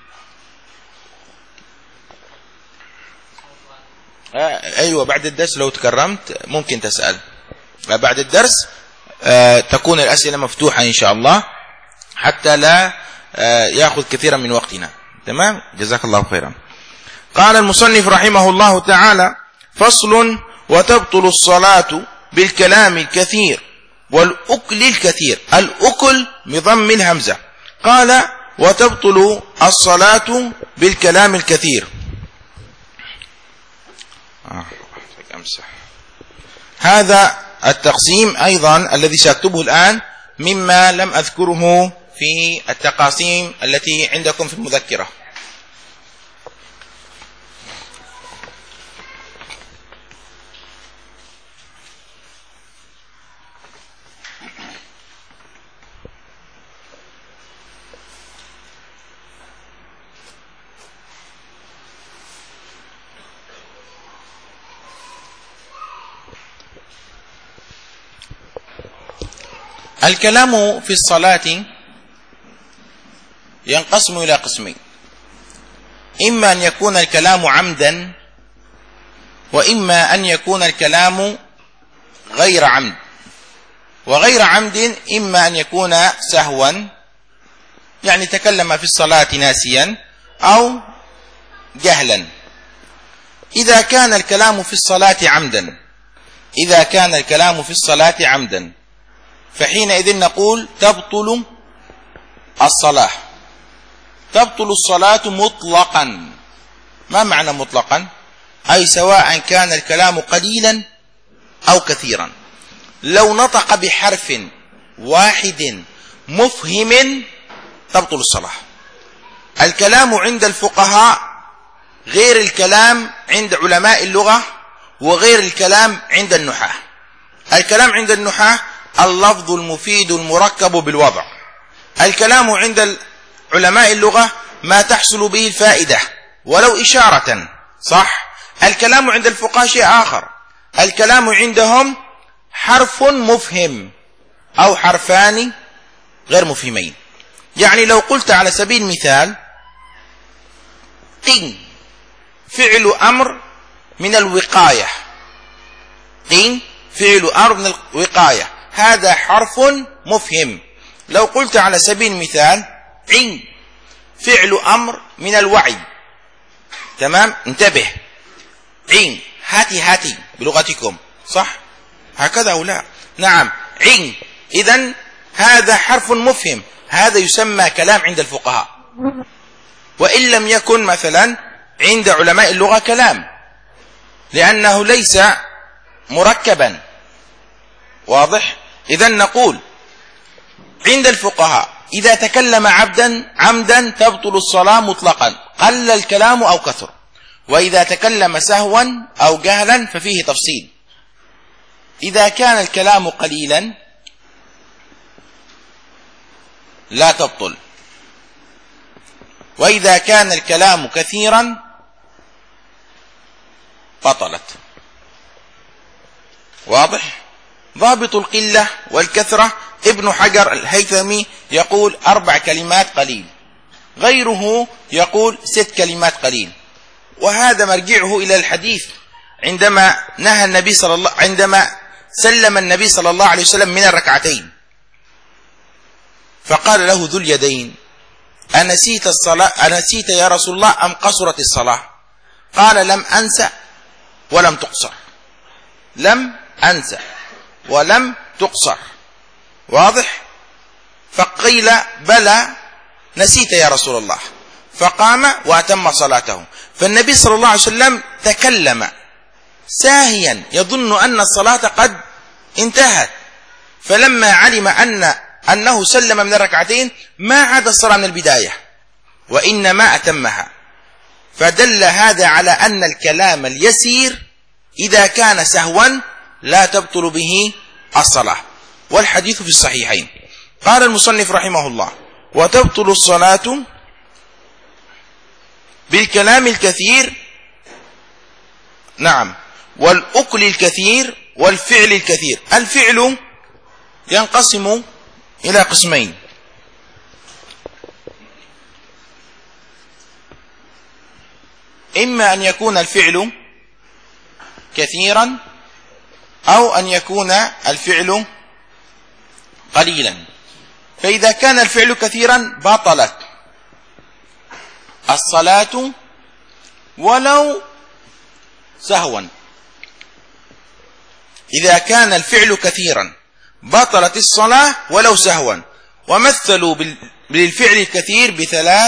آه أيوة، بعد الدرس لو تكرمت ممكن تسأل بعد الدرس، آه تكون الأسئلة مفتوحة إن شاء الله حتى لا آه يأخذ كثيرا من وقتنا. تمام، جزاك الله خيرا. قال المصنف رحمه الله تعالى: فصل. وتبطل الصلاة بالكلام الكثير والأكل الكثير. الأكل بضم الهمزة. قال: وتبطل الصلاة بالكلام الكثير. آه. هذا التقسيم أيضا الذي سأكتبه الآن مما لم أذكره في التقاسيم التي عندكم في المذكرة. الكلام في الصلاة ينقسم إلى قسمين: إما أن يكون الكلام عمدا، وإما أن يكون الكلام غير عمد. وغير عمد إما أن يكون سهوا، يعني تكلم في الصلاة ناسيا أو جهلا. إذا كان الكلام في الصلاة عمدا إذا كان الكلام في الصلاة عمدا فحينئذ نقول تبطل الصلاة. تبطل الصلاة مطلقا. ما معنى مطلقا؟ أي سواء كان الكلام قليلا أو كثيرا. لو نطق بحرف واحد مفهم تبطل الصلاة. الكلام عند الفقهاء غير الكلام عند علماء اللغة، وغير الكلام عند النحاة. الكلام عند النحاة اللفظ المفيد المركب بالوضع. الكلام عند علماء اللغة ما تحصل به الفائدة ولو إشارة، صح؟ الكلام عند الفقهاء شيء آخر. الكلام عندهم حرف مفهم أو حرفان غير مفهمين. يعني لو قلت على سبيل المثال قن فعل أمر من الوقاية، قن فعل أمر من الوقاية، هذا حرف مفهم. لو قلت على سبيل المثال عن فعل أمر من الوعي، تمام؟ انتبه، عن هاتي هاتي بلغتكم، صح؟ هكذا أو لا؟ نعم، عن. إذن هذا حرف مفهم، هذا يسمى كلام عند الفقهاء، وإن لم يكن مثلا عند علماء اللغة كلام، لأنه ليس مركبا. واضح؟ إذن نقول عند الفقهاء إذا تكلم عبدا عمدا تبطل الصلاة مطلقا، قل الكلام أو كثر. وإذا تكلم سهوا أو جهلا ففيه تفصيل. إذا كان الكلام قليلا لا تبطل، وإذا كان الكلام كثيرا بطلت. واضح؟ ضابط القلة والكثرة ابن حجر الهيثمي يقول أربع كلمات قليل، غيره يقول ست كلمات قليل. وهذا مرجعه إلى الحديث عندما نهى النبي صلى الله عندما سلم النبي صلى الله عليه وسلم من الركعتين، فقال له ذو اليدين: أنسيت الصلاة أنسيت يا رسول الله أم قصرت الصلاة؟ قال: لم أنسى ولم تقصر، لم أنسى ولم تقصر. واضح؟ فقيل: بلى نسيت يا رسول الله، فقام وأتم صلاته. فالنبي صلى الله عليه وسلم تكلم ساهيا يظن أن الصلاة قد انتهت، فلما علم أن أنه سلم من الركعتين ما عاد الصلاة من البداية وإنما أتمها. فدل هذا على أن الكلام اليسير إذا كان سهوا لا تبطل به الصلاة، والحديث في الصحيحين. قال المصنف رحمه الله: وتبطل الصلاة بالكلام الكثير، نعم، والأكل الكثير والفعل الكثير. الفعل ينقسم إلى قسمين: إما أن يكون الفعل كثيرا أو أن يكون الفعل قليلا. فإذا كان الفعل كثيرا بطلت الصلاة ولو سهوا. إذا كان الفعل كثيرا بطلت الصلاة ولو سهوا. ومثلوا بالفعل الكثير بثلاث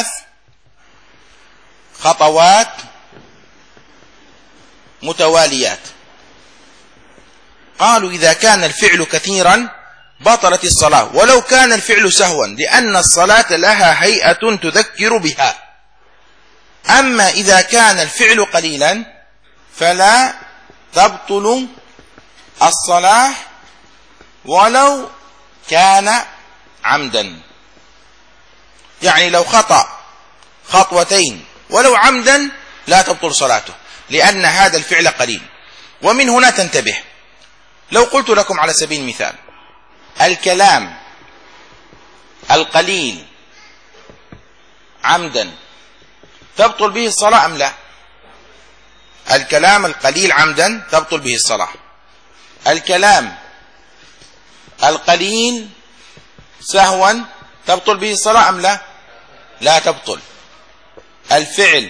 خطوات متواليات. قالوا إذا كان الفعل كثيرا بطلت الصلاة ولو كان الفعل سهوا، لأن الصلاة لها هيئة تذكر بها. أما إذا كان الفعل قليلا فلا تبطل الصلاة ولو كان عمدا. يعني لو خطأ خطوتين ولو عمدا لا تبطل صلاته، لأن هذا الفعل قليل. ومن هنا تنتبه. لو قلت لكم على سبيل المثال: الكلام القليل عمدا تبطل به الصلاة أم لا؟ الكلام القليل عمدا تبطل به الصلاة. الكلام القليل سهوا تبطل به الصلاة أم لا؟ لا تبطل. الفعل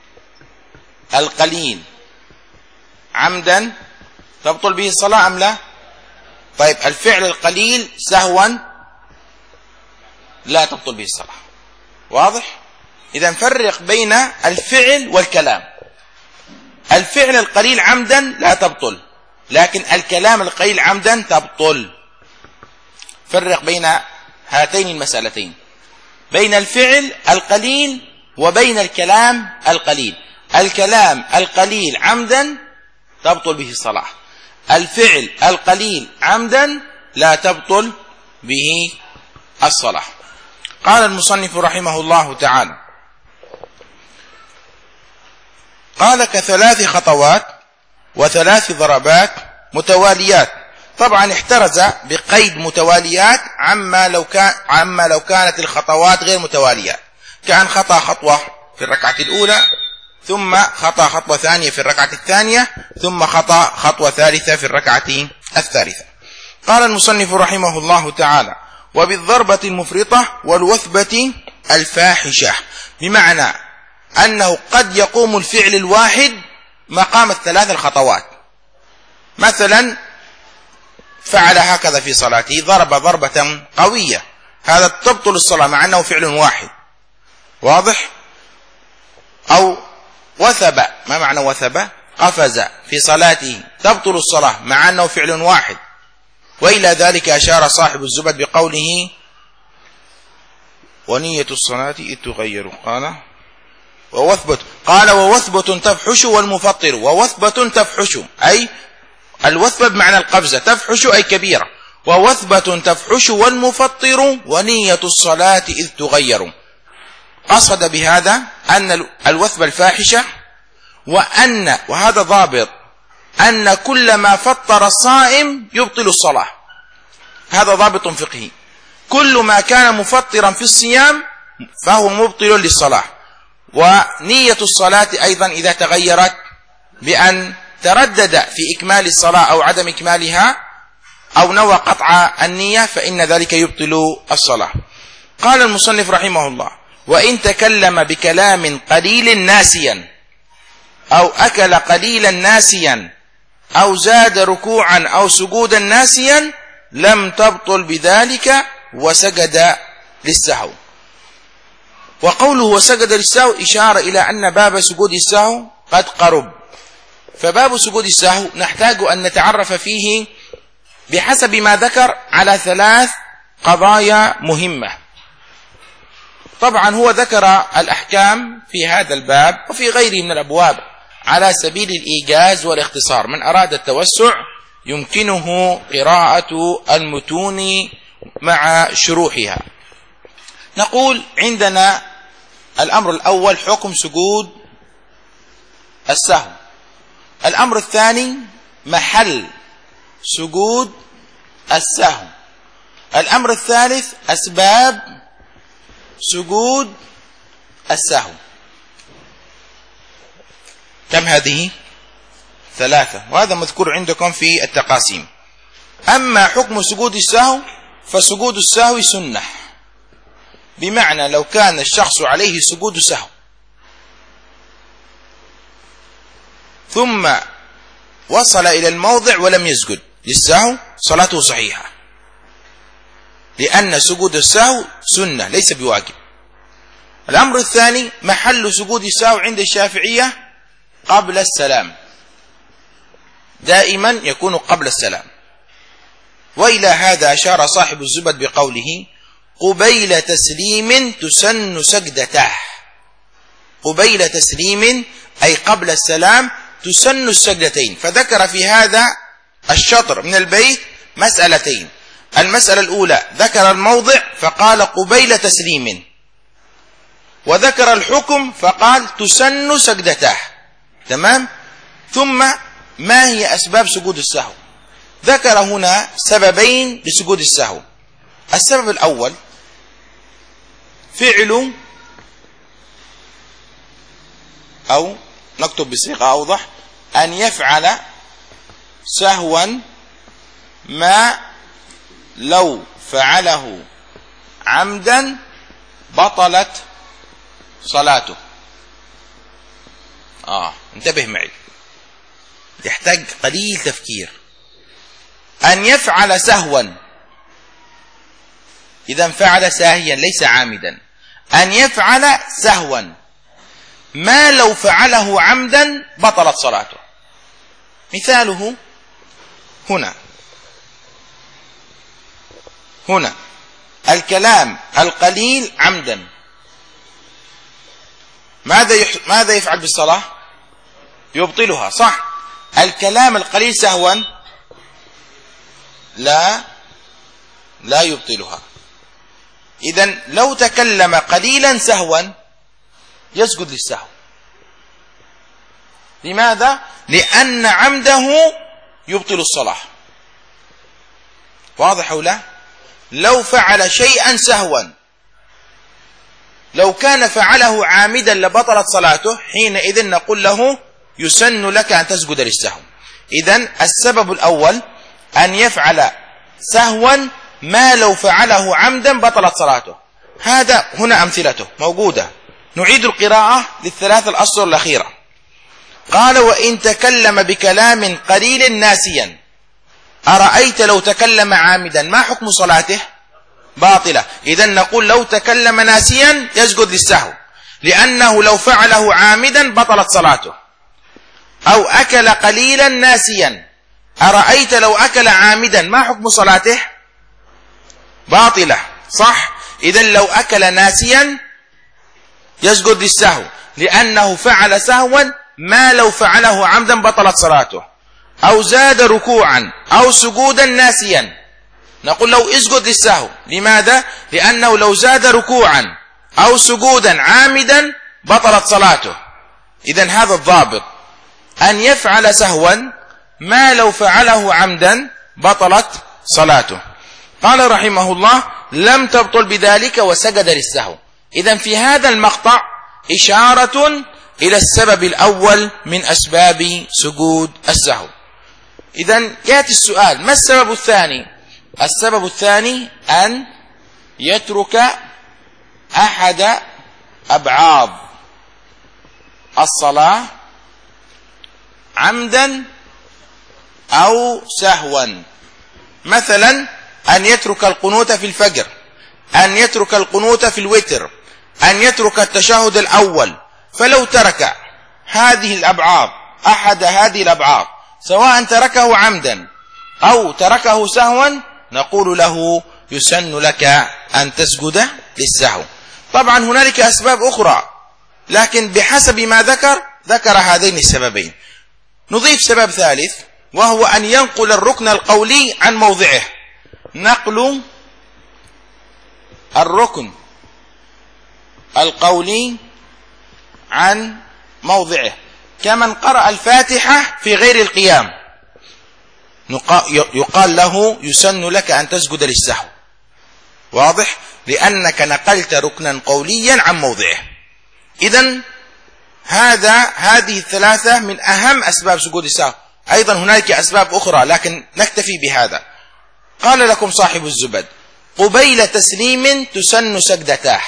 القليل عمدا تبطل به الصلاة أم لا؟ طيب الفعل القليل سهوا لا تبطل به الصلاة. واضح؟ إذا نفرق بين الفعل والكلام. الفعل القليل عمدا لا تبطل، لكن الكلام القليل عمدا تبطل. فرق بين هاتين المسألتين، بين الفعل القليل وبين الكلام القليل. الكلام القليل عمدا تبطل به الصلاة، الفعل القليل عمدا لا تبطل به الصلاة. قال المصنف رحمه الله تعالى: قال كثلاث خطوات وثلاث ضربات متواليات. طبعا احترز بقيد متواليات عما لو كان عما لو كانت الخطوات غير متواليات، كأن خطأ خطوة في الركعة الأولى ثم خطأ خطوة ثانية في الركعة الثانية ثم خطأ خطوة ثالثة في الركعة الثالثة. قال المصنف رحمه الله تعالى: وبالضربة المفرطة والوثبة الفاحشة، بمعنى أنه قد يقوم الفعل الواحد مقام الثلاث الخطوات. مثلا فعل هكذا في صلاته، ضرب ضربة قوية، هذا تبطل الصلاة مع أنه فعل واحد. واضح؟ أو وثب، ما معنى وثب؟ قفز في صلاته، تبطل الصلاة مع أنه فعل واحد. وإلى ذلك أشار صاحب الزبد بقوله: ونية الصلاة إذ تغير. قال ووثبة قال ووثبة تفحش والمفطر. ووثبة تفحش أي الوثبة بمعنى القفزة، تفحش أي كبيرة. ووثبة تفحش والمفطر ونية الصلاة إذ تغير. قصد بهذا أن الوثبة الفاحشة، وأن وهذا ضابط أن كل ما فطر الصائم يبطل الصلاة. هذا ضابط فقهي، كل ما كان مفطرا في الصيام فهو مبطل للصلاة. ونية الصلاة أيضا إذا تغيرت بأن تردد في إكمال الصلاة أو عدم إكمالها أو نوى قطع النية فإن ذلك يبطل الصلاة. قال المصنف رحمه الله: وإن تكلم بكلام قليل ناسيا أو أكل قليلا ناسيا أو زاد ركوعا أو سجودا ناسيا لم تبطل بذلك وسجد للسهو. وقوله وسجد للسهو إشارة إلى أن باب سجود السهو قد قرب. فباب سجود السهو نحتاج أن نتعرف فيه بحسب ما ذكر على ثلاث قضايا مهمة. طبعا هو ذكر الأحكام في هذا الباب وفي غيره من الأبواب على سبيل الإيجاز والاختصار. من أراد التوسع يمكنه قراءة المتون مع شروحها. نقول عندنا الأمر الأول حكم سجود السهو. الأمر الثاني محل سجود السهو. الأمر الثالث أسباب سجود السهو. كم هذه؟ ثلاثة، وهذا مذكور عندكم في التقاسيم. أما حكم سجود السهو فسجود السهو سنة، بمعنى لو كان الشخص عليه سجود سهو ثم وصل إلى الموضع ولم يسجد للسهو صلاته صحيحة، لأن سجود السهو سنة ليس بواجب. الأمر الثاني محل سجود السهو عند الشافعية قبل السلام، دائما يكون قبل السلام. وإلى هذا أشار صاحب الزبد بقوله قبيل تسليم تسن سجدته. قبيل تسليم أي قبل السلام تسن السجدتين. فذكر في هذا الشطر من البيت مسألتين. المسألة الأولى ذكر الموضع فقال قبيل تسليم، وذكر الحكم فقال تسن سجدته. تمام. ثم ما هي أسباب سجود السهو؟ ذكر هنا سببين لسجود السهو. السبب الأول فعل، أو نكتب بصيغة أوضح، أن يفعل سهوا ما لو فعله عمدا بطلت صلاته. آه انتبه معي، يحتاج قليل تفكير. أن يفعل سهوا، إذا فعل ساهيا ليس عامدا. أن يفعل سهوا ما لو فعله عمدا بطلت صلاته. مثاله هنا هنا الكلام القليل عمدا، ماذا يح... ماذا يفعل بالصلاة؟ يبطلها، صح؟ الكلام القليل سهوا لا لا يبطلها. إذن لو تكلم قليلا سهوا يسجد للسهو. لماذا؟ لأن عمده يبطل الصلاة. واضح أو لا؟ لو فعل شيئا سهوا، لو كان فعله عامدا لبطلت صلاته، حينئذ نقول له يسن لك أن تسجد للسهو. إذن السبب الأول أن يفعل سهوا ما لو فعله عمدا بطلت صلاته. هذا هنا أمثلته موجودة. نعيد القراءة للثلاث الأسطر الأخيرة. قال وإن تكلم بكلام قليل ناسيا، أرأيت لو تكلم عامدا ما حكم صلاته؟ باطلة. إذن نقول لو تكلم ناسيا يسجد للسهو، لأنه لو فعله عامدا بطلت صلاته. أو أكل قليلا ناسيا، أرأيت لو أكل عامدا ما حكم صلاته؟ باطلة، صح؟ إذن لو أكل ناسيا يسجد للسهو، لأنه فعل سهوا ما لو فعله عمدا بطلت صلاته. أو زاد ركوعا أو سجودا ناسيا، نقول له اسجد للسهو. لماذا؟ لأنه لو زاد ركوعا أو سجودا عامدا بطلت صلاته. إذن هذا الضابط، أن يفعل سهوا ما لو فعله عمدا بطلت صلاته. قال رحمه الله: لم تبطل بذلك وسجد للسهو. إذن في هذا المقطع إشارة إلى السبب الأول من أسباب سجود السهو. إذن يأتي السؤال: ما السبب الثاني؟ السبب الثاني أن يترك أحد أبعاد الصلاة عمدا أو سهوا. مثلا أن يترك القنوت في الفجر، أن يترك القنوت في الوتر، أن يترك التشهد الأول. فلو ترك هذه الأبعاد، أحد هذه الأبعاد، سواء تركه عمدا أو تركه سهوا، نقول له يسن لك أن تسجد للسهو. طبعا هنالك أسباب أخرى، لكن بحسب ما ذكر ذكر هذين السببين. نضيف سبب ثالث، وهو أن ينقل الركن القولي عن موضعه. نقل الركن القولي عن موضعه، كمن قرأ الفاتحة في غير القيام، يقال له يسن لك أن تسجد للسهو. واضح؟ لأنك نقلت ركنا قوليا عن موضعه. إذن هذا هذه الثلاثة من أهم أسباب سجود السهو. أيضا هناك أسباب أخرى لكن نكتفي بهذا. قال لكم صاحب الزبد: قبيل تسليم تسن سجدتاه.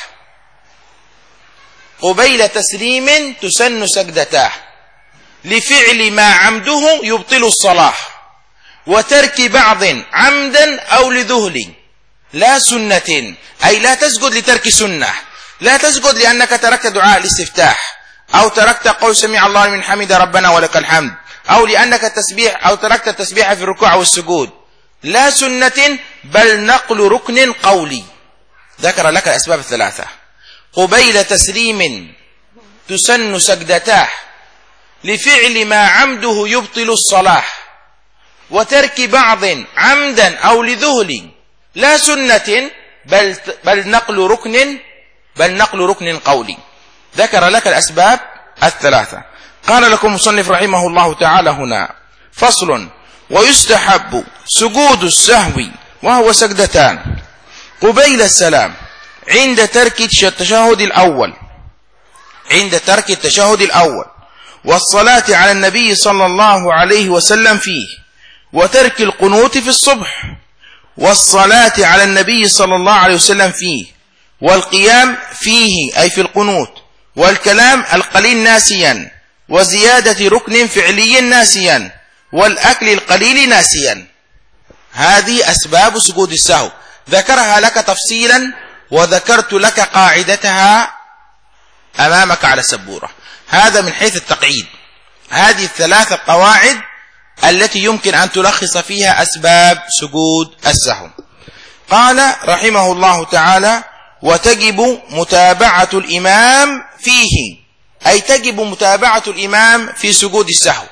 قبيل تسليم تسن سجدتاه لفعل ما عمده يبطل الصلاة، وترك بعض عمدا أو لذهل لا سنة، أي لا تسجد لترك سنة. لا تسجد لأنك تركت دعاء الاستفتاح، أو تركت قول سمع الله لمن حمد ربنا ولك الحمد، أو لأنك التسبيح أو تركت التسبيح في الركوع والسجود. لا سنة، بل نقل ركن قولي. ذكر لك الأسباب الثلاثة: قبيل تسليم تسن سجدتاه لفعل ما عمده يبطل الصلاة، وترك بعض عمدا أو لذهل لا سنة، بل بل نقل ركن بل نقل ركن قولي. ذكر لك الأسباب الثلاثة. قال لكم مصنف رحمه الله تعالى هنا: فصل: ويستحب سجود السهو وهو سجدتان قبيل السلام عند ترك التشهد الأول عند ترك التشهد الأول والصلاة على النبي صلى الله عليه وسلم فيه، وترك القنوت في الصبح والصلاة على النبي صلى الله عليه وسلم فيه، والقيام فيه أي في القنوت، والكلام القليل ناسيا، وزيادة ركن فعلي ناسيا، والأكل القليل ناسيا. هذه أسباب سجود السهو، ذكرها لك تفصيلا، وذكرت لك قاعدتها أمامك على السبورة. هذا من حيث التقعيد، هذه الثلاثة قواعد التي يمكن أن تلخص فيها أسباب سجود السهو. قال رحمه الله تعالى: وتجب متابعة الإمام فيه، أي تجب متابعة الإمام في سجود السهو.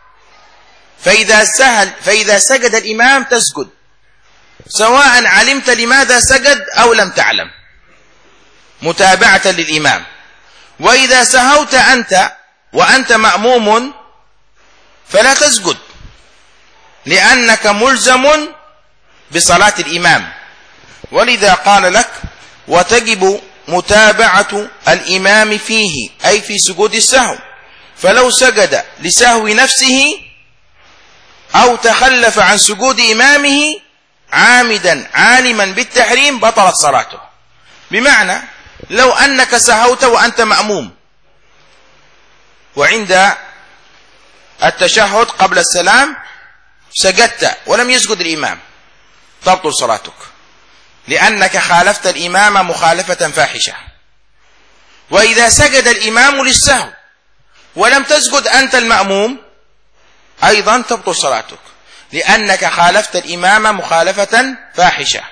فإذا سهل فإذا سجد الإمام تسجد، سواء علمت لماذا سجد أو لم تعلم، متابعة للإمام. وإذا سهوت أنت وأنت مأموم فلا تسجد، لأنك ملزم بصلاة الإمام. ولذا قال لك: وتجب متابعة الإمام فيه، أي في سجود السهو. فلو سجد لسهو نفسه أو تخلف عن سجود إمامه عامدا عالما بالتحريم بطلت صلاته. بمعنى لو أنك سهوت وأنت مأموم، وعند التشهد قبل السلام سجدت ولم يسجد الإمام، تبطل صلاتك، لأنك خالفت الإمام مخالفة فاحشة. وإذا سجد الإمام للسهو ولم تسجد أنت المأموم أيضا تبطل صلاتك، لأنك خالفت الإمام مخالفة فاحشة.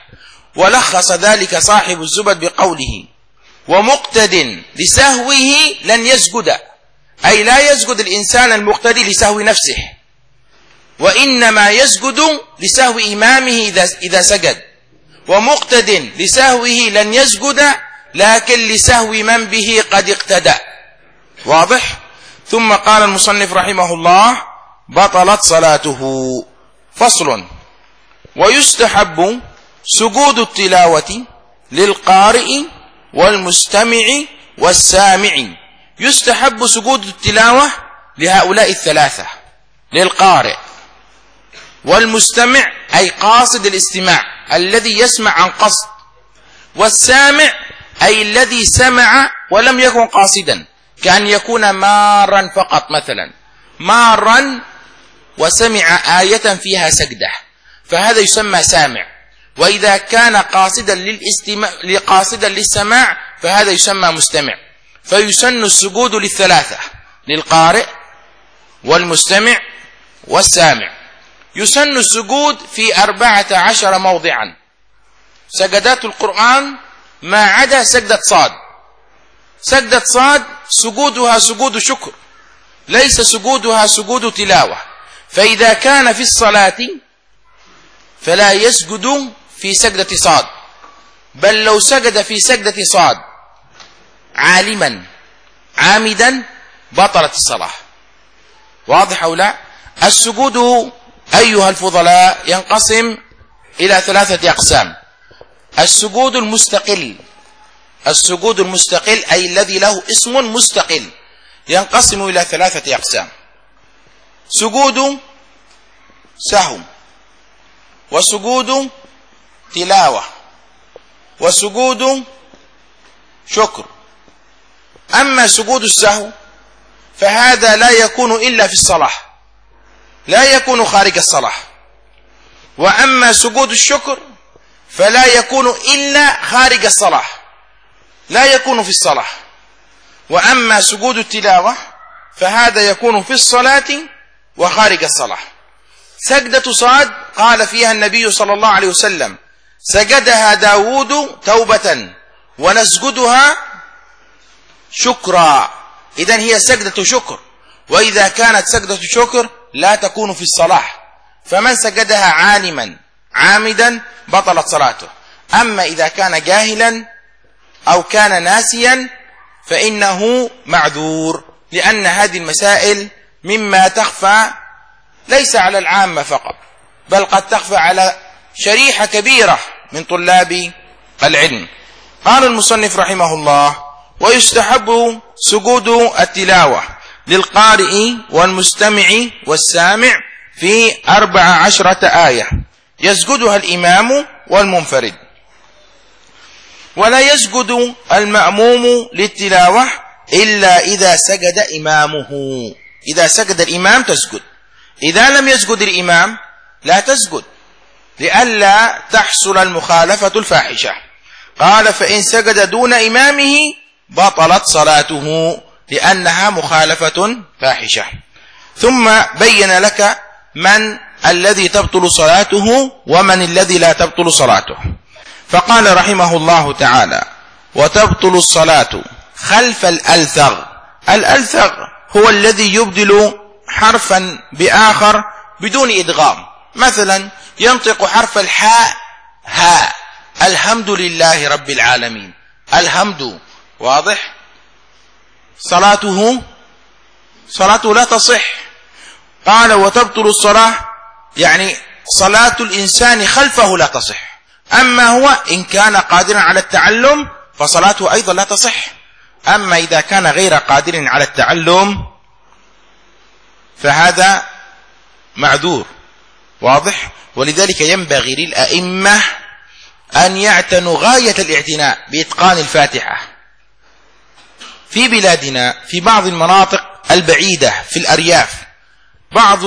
ولخص ذلك صاحب الزبد بقوله: ومقتد لسهوه لن يسجد، أي لا يسجد الإنسان المقتدي لسهو نفسه، وإنما يسجد لسهو إمامه إذا سجد. ومقتد لسهوه لن يسجد لكن لسهو من به قد اقتدى. واضح؟ ثم قال المصنف رحمه الله: بطلت صلاته. فصل: ويستحب سجود التلاوة للقارئ والمستمع والسامع. يستحب سجود التلاوة لهؤلاء الثلاثة: للقارئ والمستمع أي قاصد الاستماع الذي يسمع عن قصد، والسامع أي الذي سمع ولم يكن قاصدا، كأن يكون مارا فقط، مثلا مارا وسمع آية فيها سجدة، فهذا يسمى سامع. وإذا كان قاصدا للاستماع قاصدا للسماع فهذا يسمى مستمع. فيسن السجود للثلاثة: للقارئ والمستمع والسامع. يسن السجود في أربعة عشر موضعا، سجدات القرآن ما عدا سجدة صاد. سجدة صاد سجودها سجود شكر، ليس سجودها سجود تلاوة. فإذا كان في الصلاة فلا يسجد في سجدة صاد، بل لو سجد في سجدة صاد عالما عامدا بطلت الصلاة. واضح أو لا؟ السجود أيها الفضلاء ينقسم إلى ثلاثة أقسام: السجود المستقل، السجود المستقل أي الذي له اسم مستقل، ينقسم إلى ثلاثة أقسام: سجود سهو، وسجود تلاوة، وسجود شكر. أما سجود السهو فهذا لا يكون إلا في الصلاة، لا يكون خارج الصلاة. وأما سجود الشكر فلا يكون إلا خارج الصلاة، لا يكون في الصلاة. وأما سجود التلاوة فهذا يكون في الصلاة وخارج الصلاة. سجدة صاد قال فيها النبي صلى الله عليه وسلم: سجدها داود توبة ونسجدها شكرا. إذن هي سجدة شكر، وإذا كانت سجدة شكر لا تكون في الصلاة، فمن سجدها عالما عامدا بطلت صلاته. أما إذا كان جاهلا أو كان ناسيا فإنه معذور، لأن هذه المسائل مما تخفى ليس على العامة فقط، بل قد تخفى على شريحة كبيرة من طلاب العلم. قال المصنف رحمه الله: ويستحب سجود التلاوة للقارئ والمستمع والسامع في أربع عشرة آية يسجدها الإمام والمنفرد، ولا يسجد المأموم للتلاوة إلا إذا سجد إمامه. إذا سجد الإمام تسجد، إذا لم يسجد الإمام لا تسجد، لئلا تحصل المخالفة الفاحشة. قال: فإن سجد دون إمامه بطلت صلاته، لأنها مخالفة فاحشة. ثم بين لك من الذي تبطل صلاته ومن الذي لا تبطل صلاته. فقال رحمه الله تعالى: وتبطل الصلاة خلف الألثغ. الألثغ هو الذي يبدل حرفا بآخر بدون إدغام، مثلا ينطق حرف الحاء هاء، الحمد لله رب العالمين، الحمد. واضح؟ صلاته صلاته لا تصح. قال: وتبطل الصلاة يعني صلاة الإنسان خلفه لا تصح. أما هو إن كان قادرا على التعلم فصلاته أيضا لا تصح. أما إذا كان غير قادر على التعلم فهذا معذور. واضح؟ ولذلك ينبغي للأئمة أن يعتنوا غاية الاعتناء بإتقان الفاتحة. في بلادنا في بعض المناطق البعيدة في الأرياف بعض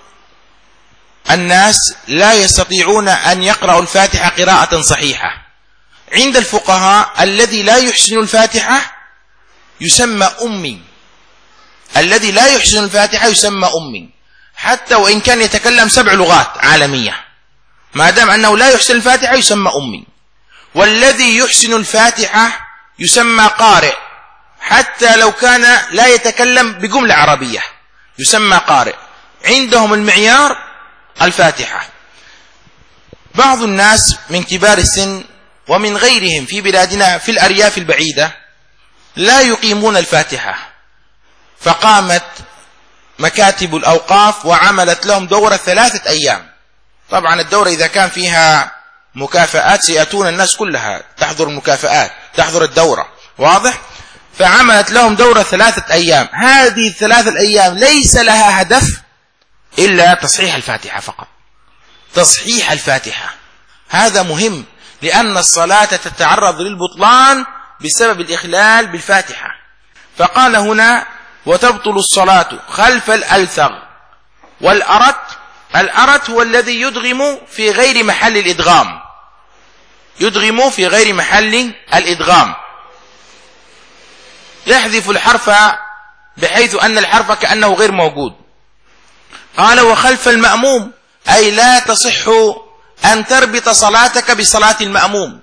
الناس لا يستطيعون أن يقرأوا الفاتحة قراءة صحيحة. عند الفقهاء الذي لا يحسن الفاتحة يسمى أمي، الذي لا يحسن الفاتحة يسمى أمي، حتى وإن كان يتكلم سبع لغات عالمية، ما دام أنه لا يحسن الفاتحة يسمى أمي. والذي يحسن الفاتحة يسمى قارئ حتى لو كان لا يتكلم بجملة عربية، يسمى قارئ. عندهم المعيار الفاتحة. بعض الناس من كبار السن ومن غيرهم في بلادنا في الأرياف البعيدة لا يقيمون الفاتحة، فقامت مكاتب الأوقاف وعملت لهم دورة ثلاثة أيام. طبعا الدورة إذا كان فيها مكافآت سيأتون الناس كلها تحضر المكافآت، تحضر الدورة، واضح؟ فعملت لهم دورة ثلاثة أيام. هذه الثلاثة الأيام ليس لها هدف إلا تصحيح الفاتحة فقط، تصحيح الفاتحة. هذا مهم لأن الصلاة تتعرض للبطلان بسبب الإخلال بالفاتحة. فقال هنا وتبطل الصلاة خلف الألثغ والأرت. الأرت هو الذي يدغم في غير محل الإدغام، يدغم في غير محل الإدغام، يحذف الحرف بحيث أن الحرف كأنه غير موجود. قال وخلف المأموم، أي لا تصح أن تربط صلاتك بصلاة المأموم،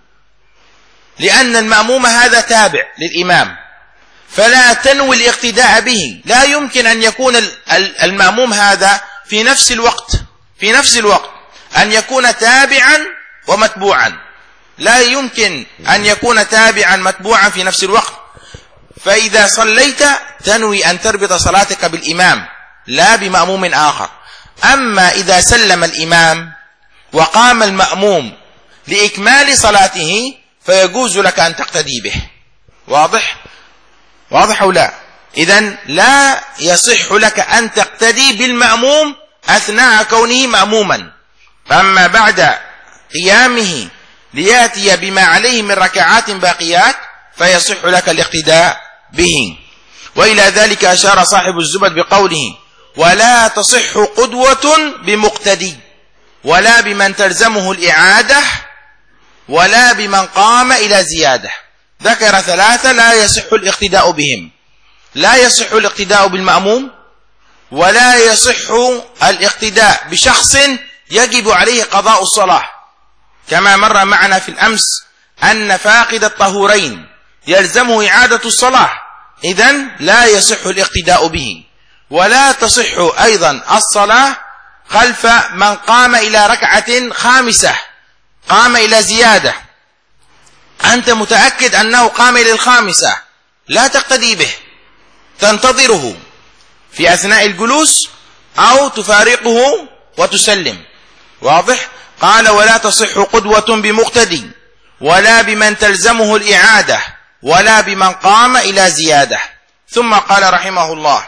لأن المأموم هذا تابع للإمام، فلا تنوي الاقتداء به. لا يمكن أن يكون المأموم هذا في نفس الوقت في نفس الوقت أن يكون تابعا ومتبوعا، لا يمكن أن يكون تابعا متبوعا في نفس الوقت. فإذا صليت تنوي أن تربط صلاتك بالإمام لا بمأموم آخر. أما إذا سلم الإمام وقام المأموم لإكمال صلاته فيجوز لك أن تقتدي به. واضح؟ واضح أو لا؟ إذن لا يصح لك أن تقتدي بالمأموم أثناء كونه مأموما. أما بعد قيامه ليأتي بما عليه من ركعات باقيات فيصح لك الاقتداء به. وإلى ذلك أشار صاحب الزبد بقوله ولا تصح قدوة بمقتدي ولا بمن تلزمه الإعادة ولا بمن قام إلى زيادة. ذكر ثلاثة لا يصح الاقتداء بهم: لا يصح الاقتداء بالمأموم، ولا يصح الاقتداء بشخص يجب عليه قضاء الصلاة، كما مر معنا في الأمس أن فاقد الطهورين يلزمه إعادة الصلاة، إذن لا يصح الاقتداء به. ولا تصح أيضا الصلاة خلف من قام إلى ركعة خامسة، قام إلى زيادة، أنت متأكد أنه قام إلى الخامسة، لا تقتدي به، تنتظره في أثناء الجلوس أو تفارقه وتسلم. واضح؟ قال ولا تصح قدوة بمقتدي ولا بمن تلزمه الإعادة ولا بمن قام إلى زيادة. ثم قال رحمه الله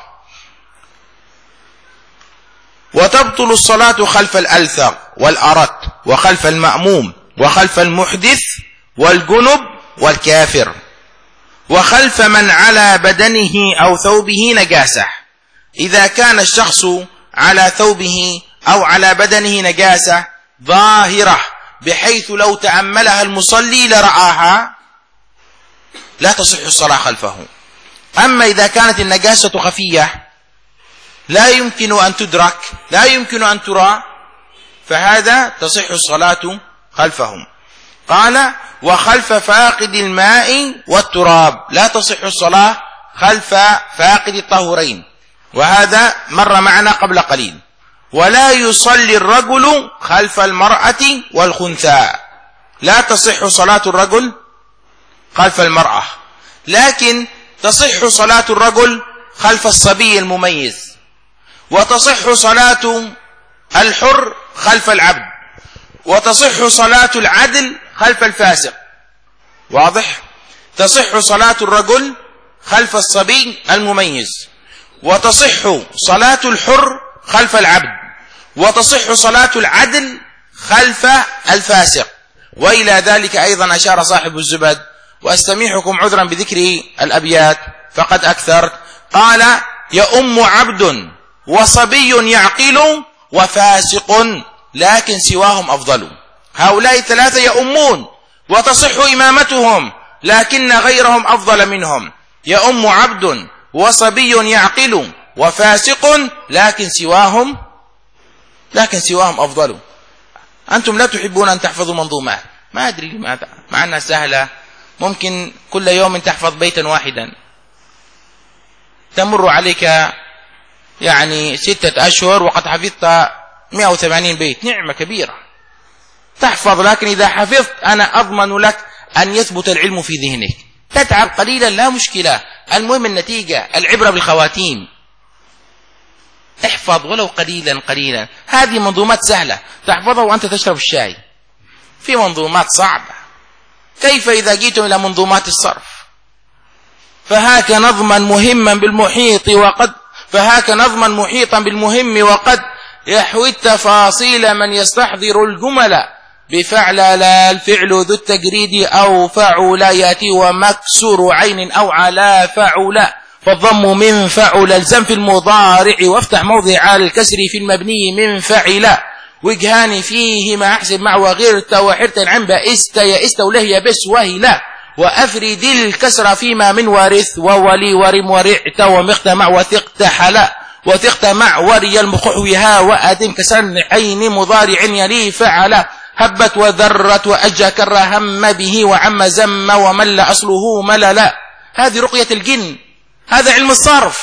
وتبطل الصلاة خلف الألثغ والأرت وخلف المأموم وخلف المحدث والجنب والكافر وخلف من على بدنه أو ثوبه نجاسة. إذا كان الشخص على ثوبه أو على بدنه نجاسة ظاهرة بحيث لو تأملها المصلي لرآها لا تصح الصلاة خلفه. أما إذا كانت النجاسة خفية لا يمكن أن تدرك، لا يمكن أن ترى، فهذا تصح الصلاة خلفهم. قال وخلف فاقد الماء والتراب لا تصح الصلاة خلف فاقد الطهورين، وهذا مر معنا قبل قليل. ولا يصلي الرجل خلف المرأة والخنثى، لا تصح صلاة الرجل خلف المرأة، لكن تصح صلاة الرجل خلف الصبي المميز، وتصح صلاة الحر خلف العبد، وتصح صلاة العدل خلف الفاسق. واضح؟ تصح صلاة الرجل خلف الصبي المميز، وتصح صلاة الحر خلف العبد، وتصح صلاة العدل خلف الفاسق. وإلى ذلك أيضا أشار صاحب الزبد، وأستميحكم عذرا بذكر الأبيات فقد أكثرت. قال يؤم عبد وصبي يعقل وفاسق لكن سواهم أفضل. هؤلاء الثلاثة يؤمون وتصح إمامتهم لكن غيرهم أفضل منهم. يؤم عبد وصبي يعقل وفاسق لكن سواهم لكن سواهم أفضل. أنتم لا تحبون أن تحفظوا منظومات، ما أدري لماذا، مع أنها سهلة. ممكن كل يوم تحفظ بيتا واحدا، تمر عليك يعني ستة أشهر وقد حفظت مئة وثمانين بيت، نعمة كبيرة تحفظ. لكن إذا حفظت أنا أضمن لك أن يثبت العلم في ذهنك. تتعب قليلا لا مشكلة، المهم النتيجة، العبرة بالخواتيم. احفظ ولو قليلا قليلا. هذه منظومات سهلة تحفظها وأنت تشرب الشاي. في منظومات صعبة، كيف إذا جئتم إلى منظومات الصرف؟ فهاك نظما مهما بالمحيط وقد فهاك نظما محيطا بالمهم وقد يحوي التفاصيل من يستحضر الجمل. بفعل لا الفعل ذو التجريد أو فعل يأتي ومكسور عين أو على فعل. فالضم من فعل الزم في المضارع وافتح موضع الكسر في المبني من فعل. وجهان فيه ما أحسب مع وغيرت وحرت عن بئست يئست ولهي بس وهلا. وأفرد الكسر فيما من وارث وولي ورم ورعت ومخت مع وثقت حلا. وثقت مع وري المخحوها وأدم كسر عين مضارع يلي فعل. هبت وذرت وأجى كر هم به وعم زم ومل أصله مللا. هذه رقية الجن، هذا علم الصرف،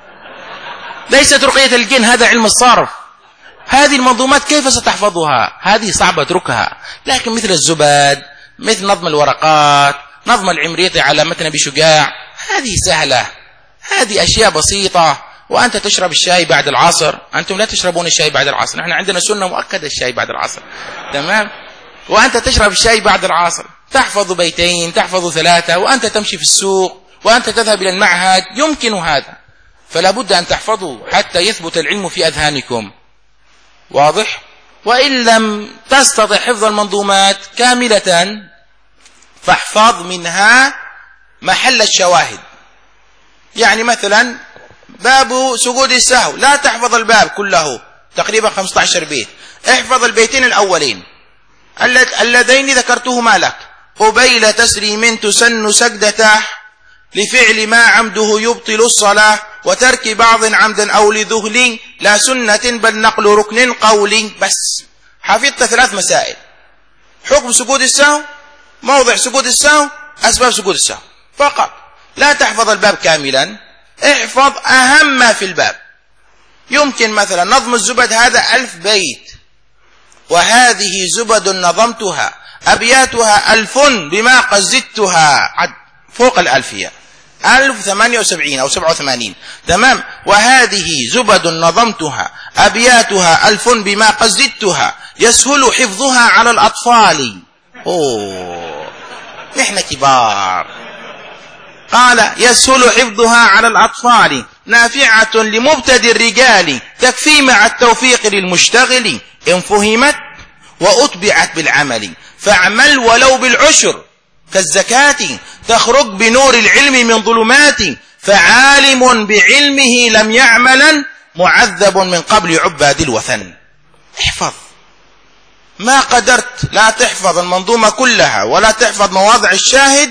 ليست رقية الجن، هذا علم الصرف. هذه المنظومات كيف ستحفظها؟ هذه صعبة اتركها. لكن مثل الزبد، مثل نظم الورقات، نظم العمريطي على متن أبي شجاع، هذه سهلة، هذه أشياء بسيطة. وأنت تشرب الشاي بعد العصر، أنتم لا تشربون الشاي بعد العصر، نحن عندنا سنة مؤكدة الشاي بعد العصر، تمام؟ وأنت تشرب الشاي بعد العصر، تحفظ بيتين، تحفظ ثلاثة، وأنت تمشي في السوق، وأنت تذهب إلى المعهد، يمكن هذا. فلا بد أن تحفظوا حتى يثبت العلم في أذهانكم، واضح؟ وإن لم تستطع حفظ المنظومات كاملة فاحفظ منها محل الشواهد. يعني مثلا باب سجود السهو، لا تحفظ الباب كله، تقريبا خمسة عشر بيت، احفظ البيتين الأولين اللذين ذكرتهما لك. قبيل تسليم تسن سجدته لفعل ما عمده يبطل الصلاة وترك بعض عمدا أو لذهل لا سنة بل نقل ركن قولي. بس حفظت ثلاث مسائل: حكم سجود السهو، موضع سجود السهو، أسباب سجود السهو، فقط. لا تحفظ الباب كاملا، احفظ أهم ما في الباب. يمكن مثلا نظم الزبد، هذا ألف بيت، وهذه زبد نظمتها أبياتها ألف بما قد زدتها، عد فوق الألفية، ألف ثمانية وسبعين أو سبعة وثمانين، تمام. وهذه زبد نظمتها أبياتها ألف بما قد زدتها يسهل حفظها على الأطفال. أوه نحن كبار. قال يسهل حفظها على الأطفال نافعة لمبتدئ الرجال تكفي مع التوفيق للمشتغل إن فهمت وأتبعت بالعمل فاعمل ولو بالعشر كالزكاة تخرج بنور العلم من ظلمات فعالم بعلمه لم يعملا معذب من قبل عباد الوثن. احفظ ما قدرت، لا تحفظ المنظومة كلها ولا تحفظ مواضع الشاهد،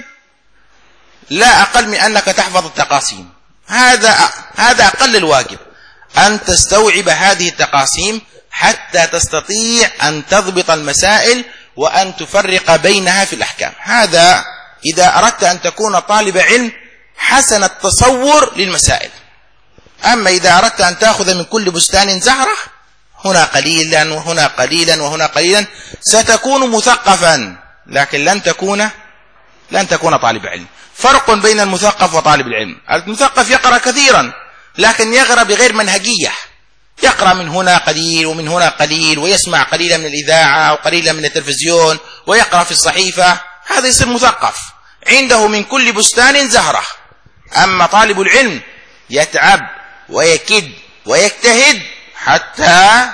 لا أقل من أنك تحفظ التقاسيم. هذا هذا أقل الواجب، أن تستوعب هذه التقاسيم حتى تستطيع أن تضبط المسائل وأن تفرق بينها في الأحكام. هذا إذا أردت أن تكون طالب علم حسن التصور للمسائل. أما إذا أردت أن تأخذ من كل بستان زهرة، هنا قليلا وهنا قليلا وهنا قليلا، ستكون مثقفا لكن لن تكون لن تكون طالب علم. فرق بين المثقف وطالب العلم: المثقف يقرأ كثيرا لكن يقرأ بغير منهجية، يقرأ من هنا قليل ومن هنا قليل، ويسمع قليلا من الإذاعة وقليلا من التلفزيون ويقرأ في الصحيفة، هذا يصير مثقف، عنده من كل بستان زهرة. أما طالب العلم يتعب ويكد ويجتهد حتى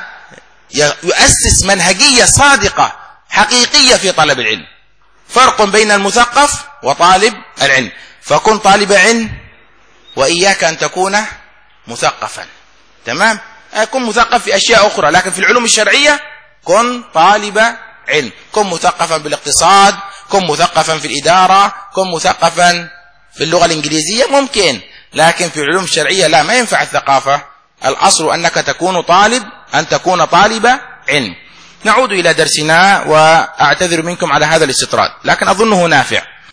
يؤسس منهجية صادقة حقيقية في طلب العلم. فرق بين المثقف وطالب العلم، فكن طالب علم وإياك أن تكون مثقفا، تمام؟ كن مثقف في أشياء أخرى، لكن في العلوم الشرعية كن طالب علم. كن مثقفا بالاقتصاد، كن مثقفا في الإدارة، كن مثقفا في اللغة الإنجليزية، ممكن، لكن في العلوم الشرعية لا، ما ينفع الثقافة. الأصل أنك تكون طالب أن تكون طالب علم. نعود إلى درسنا، وأعتذر منكم على هذا الاستطراد، لكن أظنه نافع.